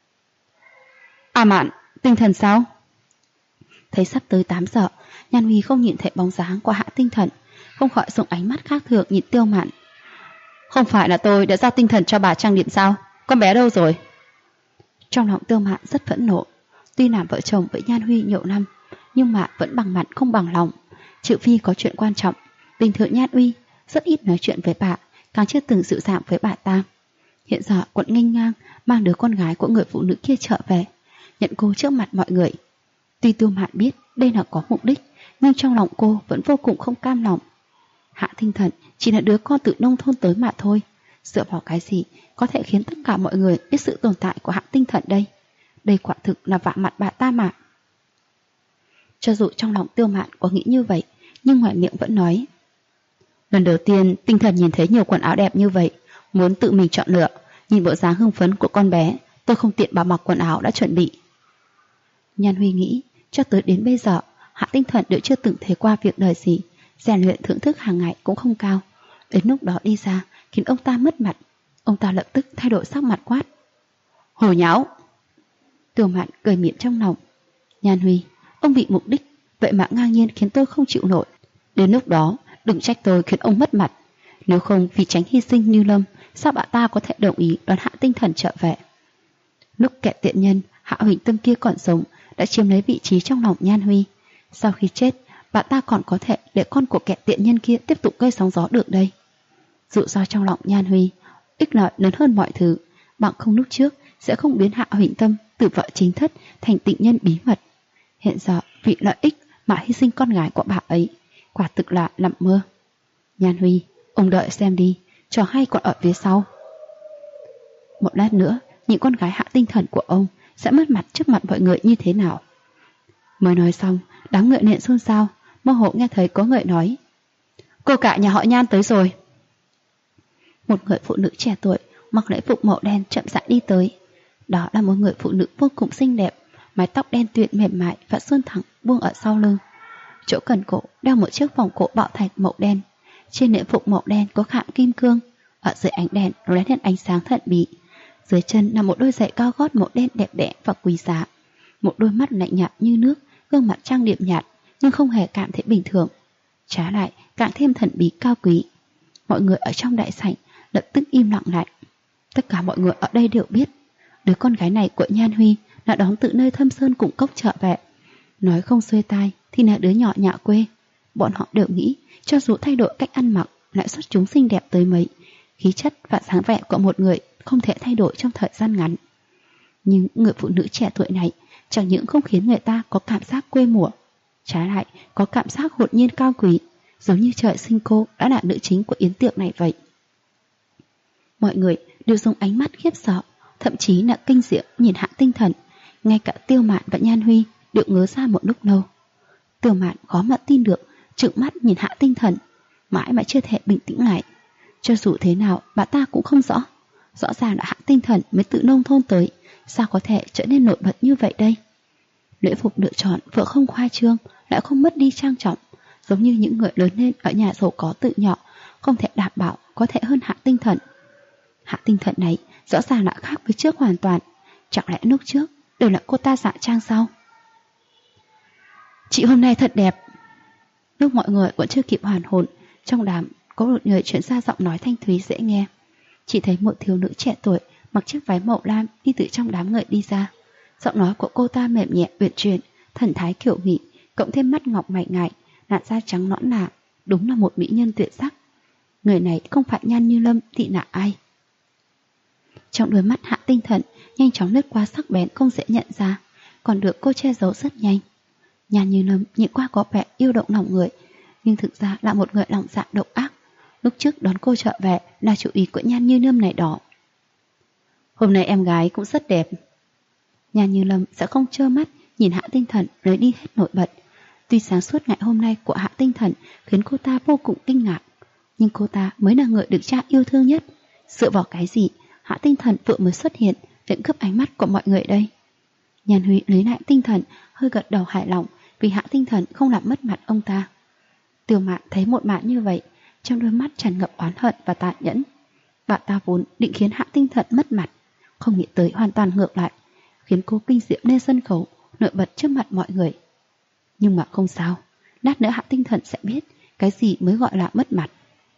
À Mạn, Tinh Thần sao? Thấy sắp tới 8 giờ, Nhan Huy không nhìn thấy bóng dáng của Hạ Tinh Thần, không khỏi dùng ánh mắt khác thường nhìn Tiêu Mạn. Không phải là tôi đã giao tinh thần cho bà trang điểm sao? Con bé đâu rồi? Trong lòng Tiêu Mạn rất phẫn nộ. Tuy làm vợ chồng với Nhan Huy nhiều năm, nhưng mà vẫn bằng mặt không bằng lòng. Trừ phi có chuyện quan trọng, bình thường Nhan Huy rất ít nói chuyện với bà, càng chưa từng dịu dàng với bà ta. Hiện giờ quận nghênh ngang mang đứa con gái của người phụ nữ kia trở về, nhận cô trước mặt mọi người. Tuy Tiêu Mạn biết đây là có mục đích, nhưng trong lòng cô vẫn vô cùng không cam lòng. Hạ Tinh Thần chỉ là đứa con từ nông thôn tới mà thôi, dựa vào cái gì có thể khiến tất cả mọi người biết sự tồn tại của Hạ Tinh Thần đây? Đây quả thực là vạ mặt bà ta mà. Cho dù trong lòng Tiêu Mạn có nghĩ như vậy, nhưng ngoài miệng vẫn nói. Lần đầu tiên Tinh Thần nhìn thấy nhiều quần áo đẹp như vậy, muốn tự mình chọn lựa. Nhìn bộ dáng hưng phấn của con bé, tôi không tiện bảo mặc quần áo đã chuẩn bị. Nhan Huy nghĩ, cho tới đến bây giờ Hạ Tinh Thần đều chưa từng thấy qua việc đời gì, rèn luyện thưởng thức hàng ngày cũng không cao. Đến lúc đó đi ra khiến ông ta mất mặt. Ông ta lập tức thay đổi sắc mặt quát. Hồ nháo! Tiêu Mạn cười miệng trong lòng. Nhan Huy, ông bị mục đích, vậy mà ngang nhiên khiến tôi không chịu nổi. Đến lúc đó đừng trách tôi khiến ông mất mặt. Nếu không vì tránh hy sinh Như Lâm, sao bà ta có thể đồng ý đón Hạ Tinh Thần trở về? Lúc kẻ tiện nhân Hạ Huỳnh Tâm kia còn sống đã chiếm lấy vị trí trong lòng Nhan Huy. Sau khi chết, bà ta còn có thể để con của kẻ tiện nhân kia tiếp tục gây sóng gió được đây. Dụ do trong lòng Nhan Huy ích lợi lớn hơn mọi thứ, bằng không lúc trước sẽ không biến Hạ Huỳnh Tâm từ vợ chính thất thành tịnh nhân bí mật. Hiện giờ vì lợi ích mà hy sinh con gái của bà ấy, quả thực là nằm mơ. Nhan Huy, ông đợi xem đi, trò hay còn ở phía sau. Một lát nữa, những con gái Hạ Tinh Thần của ông sẽ mất mặt trước mặt mọi người như thế nào? Mới nói xong, đám người nện xôn xao, mơ hồ nghe thấy có người nói: cô cả nhà họ Nhan tới rồi. Một người phụ nữ trẻ tuổi mặc lễ phục màu đen chậm rãi đi tới. Đó là một người phụ nữ vô cùng xinh đẹp, mái tóc đen tuyền mềm mại và suôn thẳng buông ở sau lưng. Chỗ cần cổ đeo một chiếc vòng cổ bảo thạch màu đen. Trên lễ phục màu đen có khảm kim cương, ở dưới ánh đèn lóe lên ánh sáng thần bí. Dưới chân là một đôi giày cao gót màu đen đẹp đẽ và quý giá. Một đôi mắt lạnh nhạt như nước, gương mặt trang điểm nhạt nhưng không hề cảm thấy bình thường, trái lại càng thêm thần bí cao quý. Mọi người ở trong đại sảnh lập tức im lặng lại. Tất cả mọi người ở đây đều biết đứa con gái này của Nhan Huy là đón từ nơi thâm sơn cùng cốc trở về. Nói không xuôi tai thì là đứa nhỏ nhà quê. Bọn họ đều nghĩ cho dù thay đổi cách ăn mặc, lại xuất chúng xinh đẹp tới mấy, khí chất và dáng vẻ của một người không thể thay đổi trong thời gian ngắn. Nhưng người phụ nữ trẻ tuổi này chẳng những không khiến người ta có cảm giác quê mùa, trái lại có cảm giác hồn nhiên cao quý, giống như trời sinh cô đã là nữ chính của yến tiệc này vậy. Mọi người đều dùng ánh mắt khiếp sợ, thậm chí là kinh diễm nhìn Hạ Tinh Thần. Ngay cả Tiêu Mạn và Nhan Huy đều ngớ ra một lúc lâu. Tiêu Mạn khó mà tin được, trừng mắt nhìn Hạ Tinh Thần, mãi mà chưa thể bình tĩnh lại. Cho dù thế nào bà ta cũng không rõ. Rõ ràng là Hạ Tinh Thần mới từ nông thôn tới, sao có thể trở nên nổi bật như vậy đây? Lễ phục lựa chọn vừa không khoa trương, lại không mất đi trang trọng, giống như những người lớn lên ở nhà giàu có tự nhỏ, không thể đảm bảo có thể hơn Hạ Tinh Thần. Hạ Tinh Thần này rõ ràng là khác với trước hoàn toàn. Chẳng lẽ lúc trước đều là cô ta giả trang sao? Chị hôm nay thật đẹp. Lúc mọi người vẫn chưa kịp hoàn hồn, trong đám có một người chuyển ra giọng nói thanh thúy dễ nghe. Chỉ thấy một thiếu nữ trẻ tuổi mặc chiếc váy màu lam đi từ trong đám người đi ra. Giọng nói của cô ta mềm nhẹ uyển chuyển, thần thái kiểu Mỹ, cộng thêm mắt ngọc mảnh ngại, làn da trắng nõn nà, đúng là một mỹ nhân tuyệt sắc. Người này không phải Nhan Như Lâm thì là ai? Trong đôi mắt Hạ Tinh Thần nhanh chóng lướt qua sắc bén không dễ nhận ra, còn được cô che giấu rất nhanh. Nhan Như Lâm nhìn qua có vẻ yêu động lòng người, nhưng thực ra là một người lòng dạ độc ác. Lúc trước đón cô trở về là chủ ý của Nhan Như Lâm này đó. Hôm nay em gái cũng rất đẹp. Nhan Như Lâm sẽ không trơ mắt nhìn Hạ Tinh Thần lấy đi hết nổi bật. Tuy sáng suốt ngày hôm nay của Hạ Tinh Thần khiến cô ta vô cùng kinh ngạc, nhưng cô ta mới là người được cha yêu thương nhất. Dựa vào cái gì Hạ Tinh Thần vừa mới xuất hiện vẫn cướp ánh mắt của mọi người đây? Nhan Huy lấy lại tinh thần, hơi gật đầu hài lòng vì Hạ Tinh Thần không làm mất mặt ông ta. Tiêu Mạn thấy một màn như vậy, trong đôi mắt tràn ngập oán hận và tàn nhẫn. Bà ta vốn định khiến Hạ Tinh Thần mất mặt, không nghĩ tới hoàn toàn ngược lại, khiến cô kinh diễm lên sân khấu, nổi bật trước mặt mọi người. Nhưng mà không sao, lát nữa Hạ Tinh Thần sẽ biết cái gì mới gọi là mất mặt.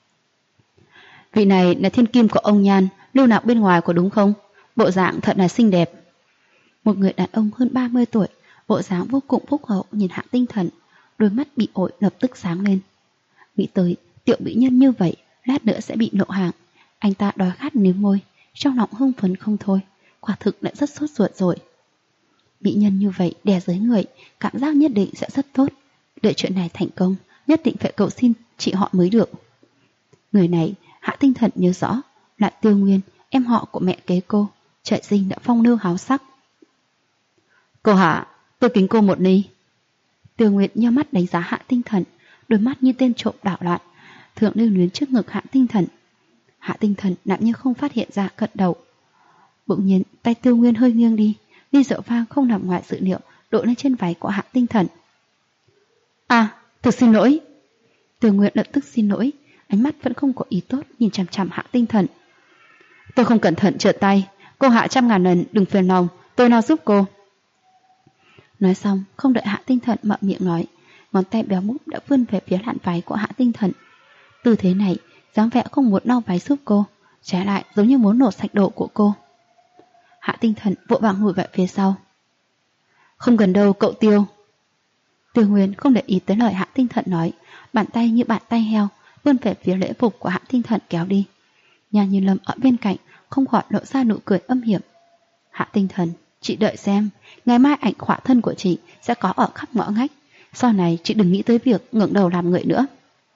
Vị này là thiên kim của ông Nhan, lưu lạc bên ngoài có đúng không? Bộ dạng thật là xinh đẹp. Một người đàn ông hơn 30 tuổi, bộ dáng vô cùng phúc hậu nhìn Hạ Tinh Thần, đôi mắt bị ổi lập tức sáng lên. Nghĩ tới tiểu mỹ nhân như vậy, lát nữa sẽ bị lộ hàng. Anh ta đói khát níu môi, trong lòng hưng phấn không thôi, quả thực lại rất sốt ruột rồi. Mỹ nhân như vậy đè dưới người, cảm giác nhất định sẽ rất tốt. Đợi chuyện này thành công, nhất định phải cầu xin chị họ mới được. Người này Hạ Tinh Thần nhớ rõ là Tiêu Nguyên, em họ của mẹ kế cô, trời sinh đã phong lưu háo sắc. Cô Hạ, tôi kính cô một ly. Tiêu Nguyên nheo mắt đánh giá Hạ Tinh Thần, đôi mắt như tên trộm đảo loạn, thường lưu luyến trước ngực Hạ Tinh Thần. Hạ Tinh Thần nặng như không phát hiện ra cận đầu. Bỗng nhiên tay Tiêu Nguyên hơi nghiêng đi, ly rượu vang không nằm ngoài dự liệu đổ lên trên váy của Hạ Tinh Thần. À, thực xin lỗi. Tiêu Nguyên lập tức xin lỗi, ánh mắt vẫn không có ý tốt nhìn chằm chằm Hạ Tinh Thần. Tôi không cẩn thận trượt tay, cô Hạ 100.000 lần đừng phiền lòng, tôi nào giúp cô. Nói xong, không đợi Hạ Tinh Thần mở miệng nói, ngón tay béo múp đã vươn về phía làn váy của Hạ Tinh Thần. Tư thế này, dáng vẻ không muốn lau váy giúp cô, trái lại giống như muốn nổ sạch đồ của cô. Hạ Tinh Thần vội vàng lùi về phía sau. Không cần đâu cậu Tiêu. Tiêu Nguyên không để ý tới lời Hạ Tinh Thần nói, bàn tay như bàn tay heo vươn về phía lễ phục của Hạ Tinh Thần kéo đi. Nhan Như Lâm ở bên cạnh không khỏi lộ ra nụ cười âm hiểm. Hạ Tinh Thần, chị đợi xem, ngày mai ảnh khỏa thân của chị sẽ có ở khắp ngõ ngách. Sau này chị đừng nghĩ tới việc ngẩng đầu làm người nữa.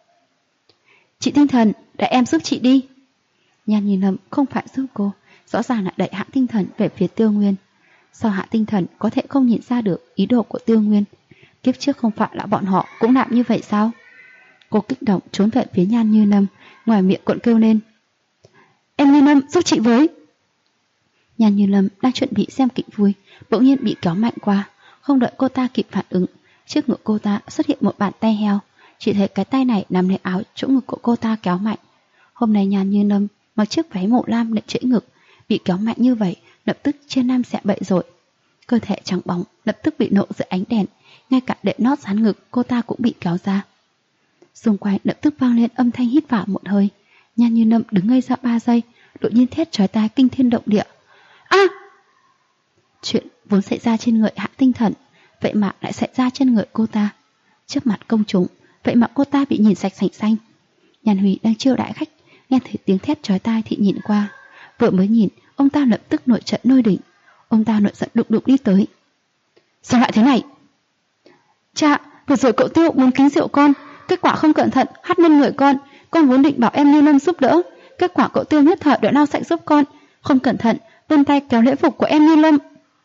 Chị Tinh Thần, để em giúp chị đi. Nhan Như Lâm không phải giúp cô, rõ ràng là đẩy Hạ Tinh Thần về phía Tiêu Nguyên. Sao Hạ Tinh Thần có thể không nhìn ra được ý đồ của Tiêu Nguyên? Kiếp trước không phải là bọn họ cũng làm như vậy sao? Cô kích động trốn về phía Nhan Như Lâm, ngoài miệng cuộn kêu lên: Em Như Lâm, giúp chị với. Nhan Như Lâm đang chuẩn bị xem kịch vui, bỗng nhiên bị kéo mạnh qua. Không đợi cô ta kịp phản ứng, trước ngực cô ta xuất hiện một bàn tay heo. Chỉ thấy cái tay này nằm lấy áo chỗ ngực của cô ta kéo mạnh. Hôm nay Nhan Như Lâm mặc chiếc váy màu lam để trễ ngực, bị kéo mạnh như vậy, lập tức trên nam xẹ bậy rồi. Cơ thể trắng bóng lập tức bị nộ dưới ánh đèn, ngay cả đệm nót dán ngực cô ta cũng bị kéo ra. Xung quanh lập tức vang lên âm thanh hít vào một hơi. Nhan Như Lâm đứng ngây ra 3 giây, đột nhiên thét chói tai kinh thiên động địa: A! Chuyện vốn xảy ra trên người Hạ Tinh Thần, vậy mà lại xảy ra trên người cô ta. Trước mặt công chúng, vậy mà cô ta bị nhìn sạch sành xanh. Nhan Huy đang chiêu đãi khách, nghe thấy tiếng thét chói tai thì nhìn qua. Vừa mới nhìn, ông ta lập tức nổi trận nôi đỉnh. Ông ta nổi giận đụng đụng đi tới. Sao lại thế này? Cha, vừa rồi cậu Tiêu muốn kính rượu con, kết quả không cẩn thận hắt lên người con vốn định bảo em Như Lâm giúp đỡ, kết quả cậu Tiêu nhất thời đã lau sạch giúp con, không cẩn thận vươn tay kéo lễ phục của em Như Lâm.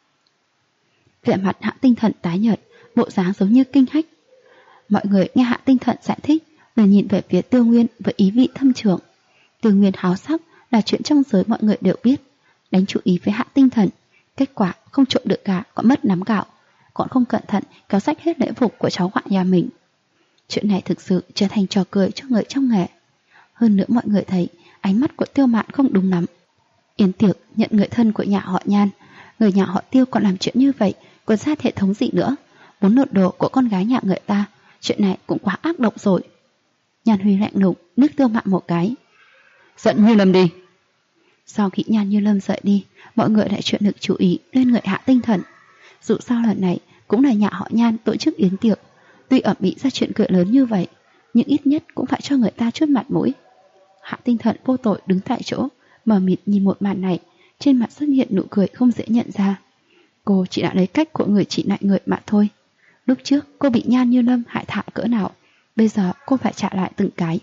Vẻ mặt Hạ Tinh Thần tái nhợt, bộ dáng giống như kinh hách. Mọi người nghe Hạ Tinh Thần giải thích, rồi nhìn về phía Tiêu Nguyên với ý vị thâm trường. Tiêu Nguyên háo sắc là chuyện trong giới mọi người đều biết, đánh chú ý với Hạ Tinh Thần, kết quả không trộn được gà còn mất nắm gạo, còn không cẩn thận kéo rách hết lễ phục của cháu ngoại nhà mình. Chuyện này thực sự trở thành trò cười cho người trong nghề. Hơn nữa mọi người thấy ánh mắt của Tiêu Mạn không đúng lắm. Yến tiệc nhận người thân của nhà họ Nhan, người nhà họ Tiêu còn làm chuyện như vậy, còn ra hệ thống gì nữa, muốn nộp đồ của con gái nhà người ta, chuyện này cũng quá ác độc rồi. Nhan Huy lạnh lùng nước Tiêu Mạn một cái. Giận Như Lâm đi. Sau khi Nhan Như Lâm rời đi, mọi người lại chuyển được chú ý lên người Hạ Tinh Thần. Dù sao lần này cũng là nhà họ Nhan tổ chức yến tiệc, tuy ẩm ĩ ra chuyện cười lớn như vậy, nhưng ít nhất cũng phải cho người ta chút mặt mũi. Hạ Tinh Thần vô tội đứng tại chỗ, mờ mịt nhìn một màn này, trên mặt xuất hiện nụ cười không dễ nhận ra. Cô chỉ đã lấy cách của người trị lại người mà thôi. Lúc trước cô bị Nhan Như Lâm hại thảm cỡ nào, bây giờ cô phải trả lại từng cái.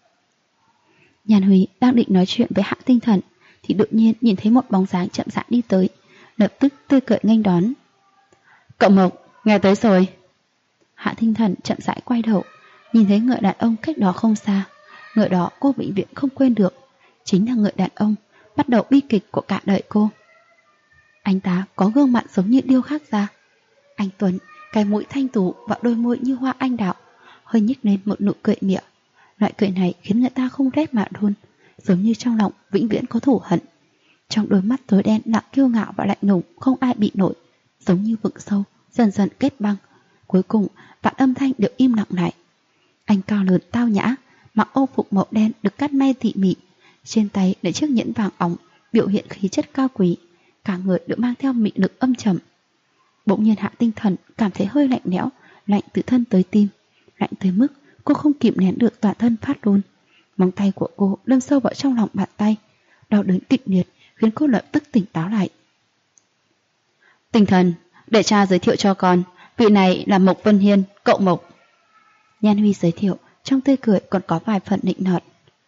Nhan Huy đang định nói chuyện với Hạ Tinh Thần thì đột nhiên nhìn thấy một bóng dáng chậm rãi đi tới, lập tức tươi cười nghênh đón. Cậu Mộc, nghe tới rồi. Hạ Tinh Thần chậm rãi quay đầu, nhìn thấy người đàn ông cách đó không xa. Người đó cô vĩnh viễn không quên được, chính là người đàn ông bắt đầu bi kịch của cả đời cô. Anh ta có gương mặt giống như điêu khắc ra. Anh Tuấn, cái mũi thanh tú và đôi môi như hoa anh đào, hơi nhếch lên một nụ cười mỉa. Loại cười này khiến người ta không rét mà run, giống như trong lòng vĩnh viễn có thù hận. Trong đôi mắt tối đen nặng kiêu ngạo và lạnh lùng không ai bị nổi, giống như vực sâu dần dần kết băng. Cuối cùng vạn âm thanh đều im lặng lại. Anh cao lớn tao nhã, mặc âu phục màu đen được cắt may tỉ mỉ, trên tay để chiếc nhẫn vàng óng biểu hiện khí chất cao quý, cả người đều mang theo mị lực âm trầm. Bỗng nhiên Hạ Tinh Thần cảm thấy hơi lạnh lẽo, lạnh từ thân tới tim, lạnh tới mức cô không kìm nén được toàn thân phát run. Móng tay của cô đâm sâu vào trong lòng bàn tay, đau đớn kịch liệt khiến cô lập tức tỉnh táo lại. Tinh Thần, để cha giới thiệu cho con, vị này là Mộc Vân Hiên, cậu Mộc. Nhan Huy giới thiệu, trong tươi cười còn có vài phần nịnh nọt.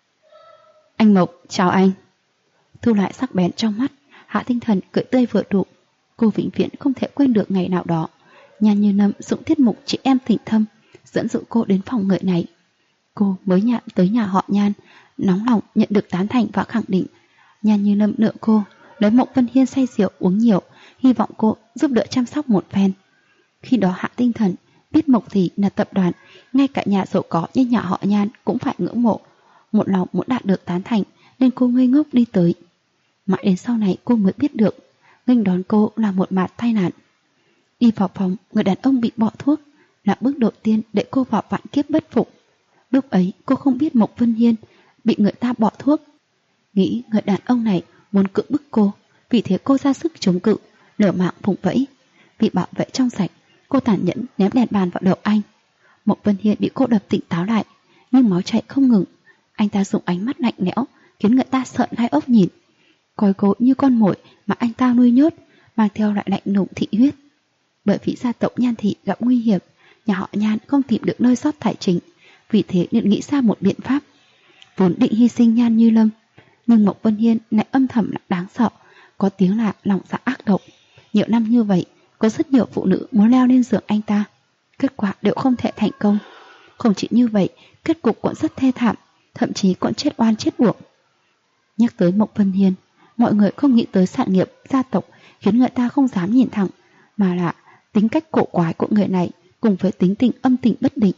Anh Mộc, chào anh. Thu lại sắc bén trong mắt, Hạ Tinh Thần cười tươi vừa đủ. Cô vĩnh viễn không thể quên được ngày nào đó, Nhan Như Lâm dụng tiết mục chị em tình thâm dẫn dụ cô đến phòng người này. Cô mới nhận tới nhà họ Nhan, nóng lòng nhận được tán thành và khẳng định. Nhan Như Lâm nợ cô, lấy Mộc Vân Hiên say rượu uống nhiều, hy vọng cô giúp đỡ chăm sóc một phen. Khi đó Hạ Tinh Thần biết Mộc Thị là tập đoàn, ngay cả nhà giàu có như nhà họ Nhan cũng phải ngưỡng mộ. Một lòng muốn đạt được tán thành nên cô ngây ngốc đi tới. Mãi đến sau này cô mới biết được, nghênh đón cô là một mạt tai nạn. Đi vào phòng, người đàn ông bị bỏ thuốc là bước đầu tiên để cô vào vạn kiếp bất phục. Lúc ấy cô không biết Mộc Vân Hiên bị người ta bỏ thuốc, nghĩ người đàn ông này muốn cưỡng bức cô, vì thế cô ra sức chống cự, lở mạng vùng vẫy. Vì bảo vệ trong sạch, cô tàn nhẫn ném đèn bàn vào đầu anh. Mộc Vân Hiên bị cô đập tỉnh táo lại, nhưng máu chảy không ngừng. Anh ta dùng ánh mắt lạnh lẽo khiến người ta sợn gai ốc nhìn, coi cô như con mồi mà anh ta nuôi nhốt, mang theo lại lạnh lùng thị huyết. Bởi vì gia tộc Nhan Thị gặp nguy hiểm, nhà họ Nhan không tìm được nơi sót thải Trịnh, vì thế nên nghĩ ra một biện pháp. Vốn định hy sinh Nhan Như Lâm, nhưng Mộc Vân Hiên lại âm thầm đáng sợ, có tiếng là lòng dạ ác độc. Nhiều năm như vậy, có rất nhiều phụ nữ muốn leo lên giường anh ta, kết quả đều không thể thành công. Không chỉ như vậy, kết cục còn rất thê thảm, thậm chí còn chết oan chết uổng. Nhắc tới Mộc Vân Hiên, mọi người không nghĩ tới sản nghiệp, gia tộc khiến người ta không dám nhìn thẳng, mà là tính cách cổ quái của người này cùng với tính tình âm tình bất định.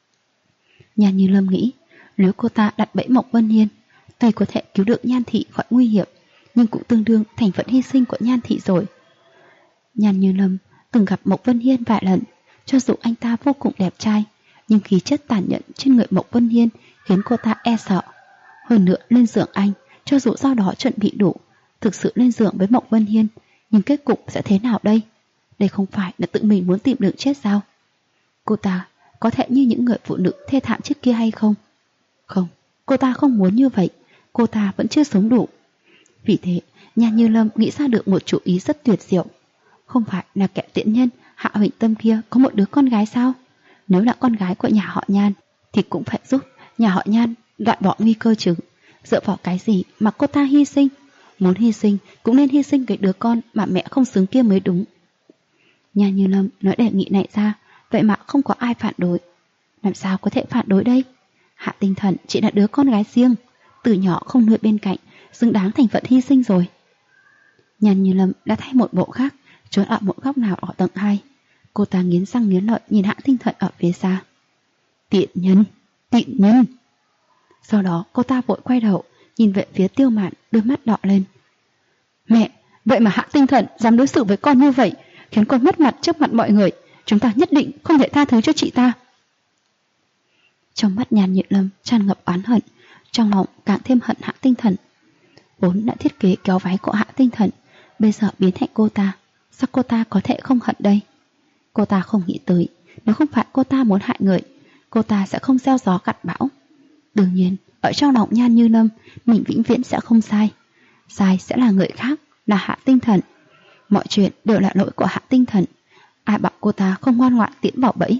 Nhan Như Lâm nghĩ, nếu cô ta đặt bẫy Mộc Vân Hiên, tuy có thể cứu được Nhan Thị khỏi nguy hiểm, nhưng cũng tương đương thành phận hy sinh của Nhan Thị rồi. Nhan Như Lâm từng gặp Mộc Vân Hiên vài lần, cho dù anh ta vô cùng đẹp trai, nhưng khí chất tàn nhẫn trên người Mộc Vân Hiên khiến cô ta e sợ. Hơn nữa lên giường anh, cho dù sau đó chuẩn bị đủ, thực sự lên giường với Mộc Vân Hiên, nhưng kết cục sẽ thế nào đây? Đây không phải là tự mình muốn tìm đường chết sao? Cô ta có thể như những người phụ nữ thê thảm trước kia hay không? Không, cô ta không muốn như vậy, cô ta vẫn chưa sống đủ. Vì thế, Nhan Như Lâm nghĩ ra được một chủ ý rất tuyệt diệu. Không phải là kẻ tiện nhân Hạ Huỳnh Tâm kia có một đứa con gái sao? Nếu là con gái của nhà họ Nhan thì cũng phải giúp nhà họ Nhan loại bỏ nguy cơ chứ. Dựa vào cái gì mà cô ta hy sinh? Muốn hy sinh cũng nên hy sinh cái đứa con mà mẹ không xứng kia mới đúng. Nhan Như Lâm nói đề nghị này ra, vậy mà không có ai phản đối. Làm sao có thể phản đối đây? Hạ Tinh Thần chỉ là đứa con gái riêng, từ nhỏ không nuôi bên cạnh, xứng đáng thành phận hy sinh rồi. Nhan Như Lâm đã thay một bộ khác, trốn ở một góc nào ở tầng 2. Cô ta nghiến răng nghiến lợi nhìn Hạ Tinh Thần ở phía xa. Tiện nhân, tiện nhân. Sau đó cô ta vội quay đầu, nhìn về phía Tiêu Mạn, đôi mắt đỏ lên. Mẹ, vậy mà Hạ Tinh Thần dám đối xử với con như vậy, khiến con mất mặt trước mặt mọi người. Chúng ta nhất định không thể tha thứ cho chị ta. Trong mắt Nhan Như Lâm tràn ngập oán hận, trong lòng càng thêm hận Hạ Tinh Thần. Vốn đã thiết kế kéo váy của Hạ Tinh Thần, bây giờ biến thành cô ta, sao cô ta có thể không hận đây? Cô ta không nghĩ tới, nếu không phải cô ta muốn hại người, cô ta sẽ không gieo gió gặt bão. Đương nhiên, ở trong lòng Nhan Như Lâm, mình vĩnh viễn sẽ không sai. Sai sẽ là người khác, là Hạ Tinh Thần. Mọi chuyện đều là lỗi của Hạ Tinh Thần. Ai bảo cô ta không ngoan ngoãn tiến vào bẫy?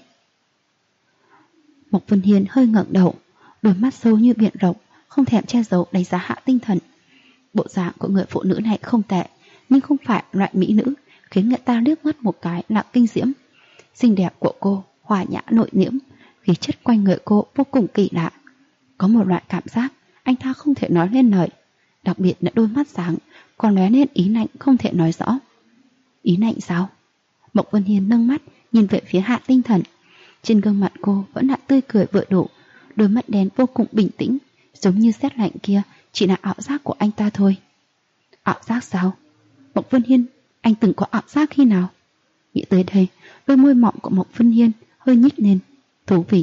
Mộc Vân Hiên hơi ngẩng đầu, đôi mắt sâu như biển rộng, không thèm che giấu đánh giá Hạ Tinh Thần. Bộ dạng của người phụ nữ này không tệ, nhưng không phải loại mỹ nữ khiến người ta liếc mắt một cái là kinh diễm. Xinh đẹp của cô hòa nhã nội liễm, khí chất quanh người cô vô cùng kỳ lạ. Có một loại cảm giác anh ta không thể nói lên lời, đặc biệt là đôi mắt sáng còn lóe lên ý lạnh không thể nói rõ. Ý lạnh sao? Mộc Vân Hiên nâng mắt nhìn về phía Hạ Tinh Thần. Trên gương mặt cô vẫn là tươi cười vừa đủ, đôi mắt đen vô cùng bình tĩnh, giống như sét lạnh kia chỉ là ảo giác của anh ta thôi. Ảo giác sao? Mộc Vân Hiên, anh từng có ảo giác khi nào? Nghĩ tới đây, đôi môi mọng của Mộc Vân Hiên hơi nhích lên. Thú vị.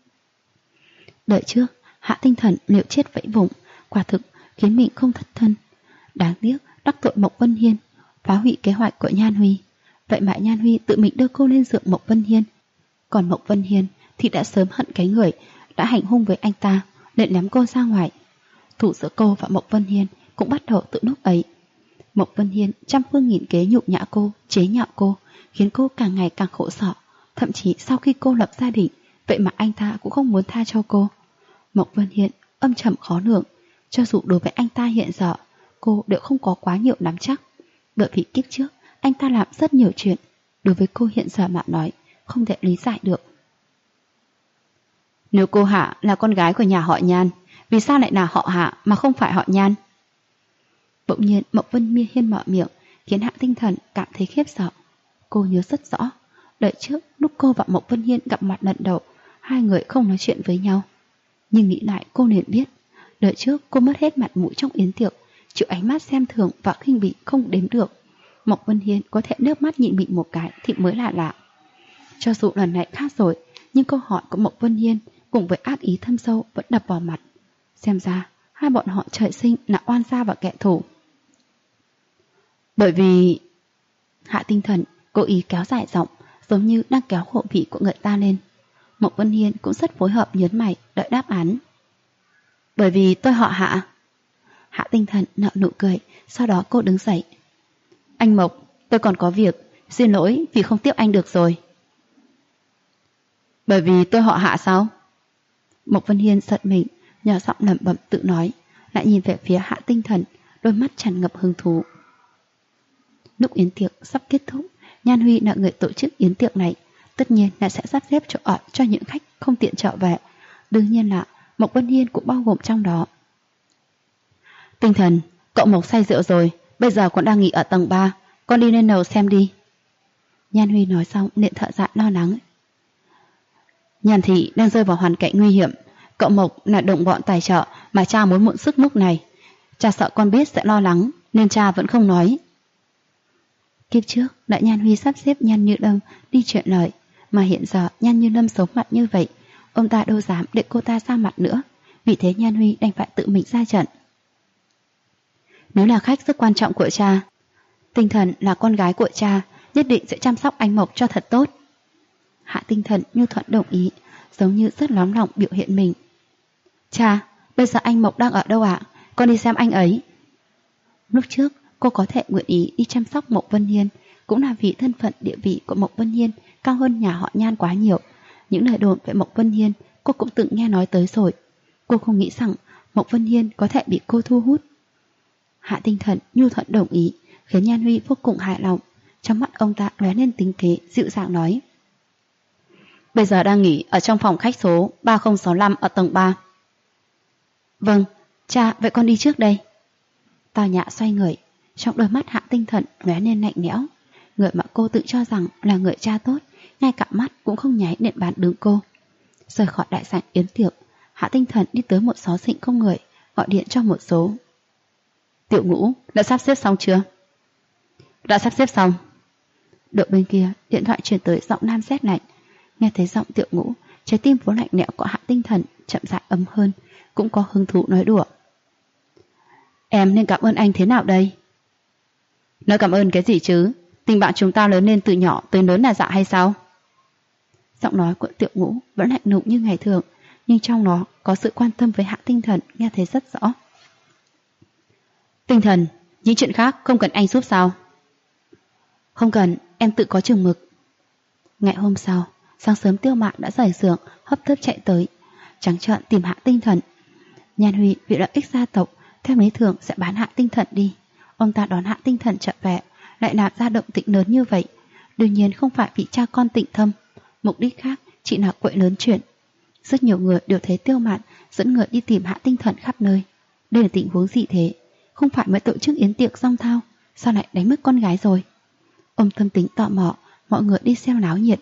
Đợi trước, Hạ Tinh Thần liệu chết vẫy vùng, quả thực khiến mình không thất thân. Đáng tiếc đắc tội Mộc Vân Hiên, phá hủy kế hoạch của Nhan Huy. Vậy mà Nhan Huy tự mình đưa cô lên giường Mộc Vân Hiên. Còn Mộc Vân Hiên thì đã sớm hận cái người đã hành hung với anh ta, định ném cô ra ngoài. Thủ giữa cô và Mộc Vân Hiên cũng bắt đầu từ lúc ấy. Mộc Vân Hiên trăm phương nghìn kế nhục nhã cô, chế nhạo cô, khiến cô càng ngày càng khổ sở. Thậm chí sau khi cô lập gia đình, vậy mà anh ta cũng không muốn tha cho cô. Mộc Vân Hiên âm trầm khó lường, cho dù đối với anh ta hiện giờ, cô đều không có quá nhiều nắm chắc. Bởi vì kiếp trước, anh ta làm rất nhiều chuyện, đối với cô hiện giờ mà nói, không thể lý giải được. Nếu cô Hạ là con gái của nhà họ Nhan, vì sao lại là họ Hạ mà không phải họ Nhan? Bỗng nhiên Mộc Vân Hiên mở miệng, khiến Hạ Tinh Thần cảm thấy khiếp sợ. Cô nhớ rất rõ, đợi trước lúc cô và Mộc Vân Hiên gặp mặt lần đầu, hai người không nói chuyện với nhau. Nhưng nghĩ lại cô liền biết, đợi trước cô mất hết mặt mũi trong yến tiệc, chịu ánh mắt xem thường và khinh bỉ không đếm được. Mộc Vân Hiên có thể nước mắt nhịn mình một cái thì mới là lạ. Cho dù lần này khác rồi, nhưng câu hỏi của Mộc Vân Hiên cùng với ác ý thâm sâu vẫn đập vào mặt. Xem ra hai bọn họ trời sinh là oan gia và kẻ thù. Bởi vì... Hạ Tinh Thần cố ý kéo dài giọng, giống như đang kéo khẩu vị của người ta lên. Mộc Vân Hiên cũng rất phối hợp nhớn mày đợi đáp án. Bởi vì tôi họ Hạ. Hạ Tinh Thần nở nụ cười, sau đó cô đứng dậy. Anh Mộc, tôi còn có việc, xin lỗi vì không tiếp anh được rồi. Bởi vì tôi họ Hạ sao? Mộc Vân Hiên giật mình, nhỏ giọng lẩm bẩm tự nói, lại nhìn về phía Hạ Tinh Thần, đôi mắt tràn ngập hứng thú. Lúc yến tiệc sắp kết thúc, Nhan Huy là người tổ chức yến tiệc này, tất nhiên là sẽ sắp xếp chỗ ở cho những khách không tiện trở về. Đương nhiên là Mộc Vân Hiên cũng bao gồm trong đó. Tinh Thần, cậu Mộc say rượu rồi, bây giờ còn đang nghỉ ở tầng 3, con đi lên lầu xem đi. Nhan Huy nói xong liền thở dài lo lắng. Nhan thị đang rơi vào hoàn cảnh nguy hiểm, cậu Mộc là đồng bọn tài trợ mà cha muốn mượn sức lúc này. Cha sợ con biết sẽ lo lắng, nên cha vẫn không nói. Kiếp trước, đại Nhan Huy sắp xếp Nhan Như Lâm đi chuyện lời, mà hiện giờ Nhan Như Lâm xấu mặt như vậy, ông ta đâu dám để cô ta ra mặt nữa, vì thế Nhan Huy đành phải tự mình ra trận. Nếu là khách rất quan trọng của cha, Tinh Thần là con gái của cha, nhất định sẽ chăm sóc anh Mộc cho thật tốt. Hạ Tinh Thần nhu thuận đồng ý, giống như rất nóng lòng biểu hiện mình. Cha, bây giờ anh Mộc đang ở đâu ạ? Con đi xem anh ấy. Lúc trước, cô có thể nguyện ý đi chăm sóc Mộc Vân Hiên, cũng là vì thân phận địa vị của Mộc Vân Hiên cao hơn nhà họ Nhan quá nhiều. Những lời đồn về Mộc Vân Hiên cô cũng từng nghe nói tới rồi. Cô không nghĩ rằng Mộc Vân Hiên có thể bị cô thu hút. Hạ Tinh Thần nhu thuận đồng ý, khiến Nhan Huy vô cùng hài lòng. Trong mắt ông ta lóe lên tính kế, dịu dàng nói. Bây giờ đang nghỉ ở trong phòng khách số 3065 ở tầng 3. Vâng, cha, vậy con đi trước đây. Tào Nhã xoay người, trong đôi mắt Hạ Tinh Thần lóe lên lạnh lẽo. Người mà cô tự cho rằng là người cha tốt, ngay cả mắt cũng không nháy điện bàn đứng cô. Rời khỏi đại sảnh yến tiệc, Hạ Tinh Thần đi tới một xó xịn không người, gọi điện cho một số. Tiểu Ngũ, đã sắp xếp xong chưa? Đã sắp xếp xong. Đội bên kia, điện thoại truyền tới giọng nam rét lạnh. Nghe thấy giọng Tiểu Ngũ, trái tim vốn lạnh lẽo của Hạ Tinh Thần chậm rãi ấm hơn, cũng có hứng thú nói đùa. Em nên cảm ơn anh thế nào đây? Nói cảm ơn cái gì chứ? Tình bạn chúng ta lớn lên từ nhỏ tới lớn là dạ hay sao? Giọng nói của Tiểu Ngũ vẫn lạnh lùng như ngày thường, nhưng trong nó có sự quan tâm với Hạ Tinh Thần nghe thấy rất rõ. Tinh Thần, những chuyện khác không cần anh giúp sao? Không cần, em tự có chừng mực. Ngày hôm sau, sáng sớm Tiêu Mạn đã rời giường, hấp tấp chạy tới, trắng trợn tìm Hạ Tinh Thần. Nhan Huy vì lợi ích gia tộc, theo mấy thường sẽ bán Hạ Tinh Thần đi. Ông ta đón Hạ Tinh Thần trở về, lại làm ra động tĩnh lớn như vậy. Đương nhiên không phải vì cha con tịnh thâm, mục đích khác chỉ là quậy lớn chuyện. Rất nhiều người đều thấy Tiêu Mạn dẫn người đi tìm Hạ Tinh Thần khắp nơi. Đây là tình huống gì thế? Không phải mới tổ chức yến tiệc xong thao, sao lại đánh mất con gái rồi? Ông tâm tính tò mò, mọi người đi xem náo nhiệt.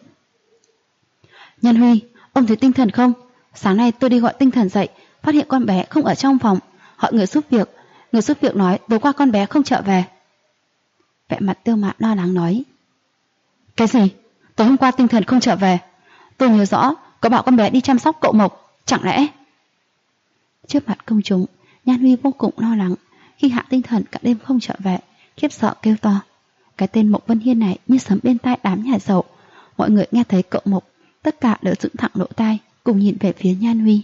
Nhan Huy, ông thấy Tinh Thần không? Sáng nay tôi đi gọi Tinh Thần dậy, phát hiện con bé không ở trong phòng, hỏi người giúp việc. Người giúp việc nói tối qua con bé không trở về. Vẻ mặt Tiêu Mạn lo lắng nói. Cái gì? Tối hôm qua Tinh Thần không trở về? Tôi nhớ rõ, có bảo con bé đi chăm sóc cậu Mộc, chẳng lẽ? Trước mặt công chúng, Nhan Huy vô cùng lo lắng. Khi Hạ Tinh Thần cả đêm không trở về, khiếp sợ kêu to. Cái tên Mộc Vân Hiên này như sấm bên tai đám nhà giàu. Mọi người nghe thấy cậu Mộc, tất cả đều dựng thẳng lỗ tai, cùng nhìn về phía Nhan Huy.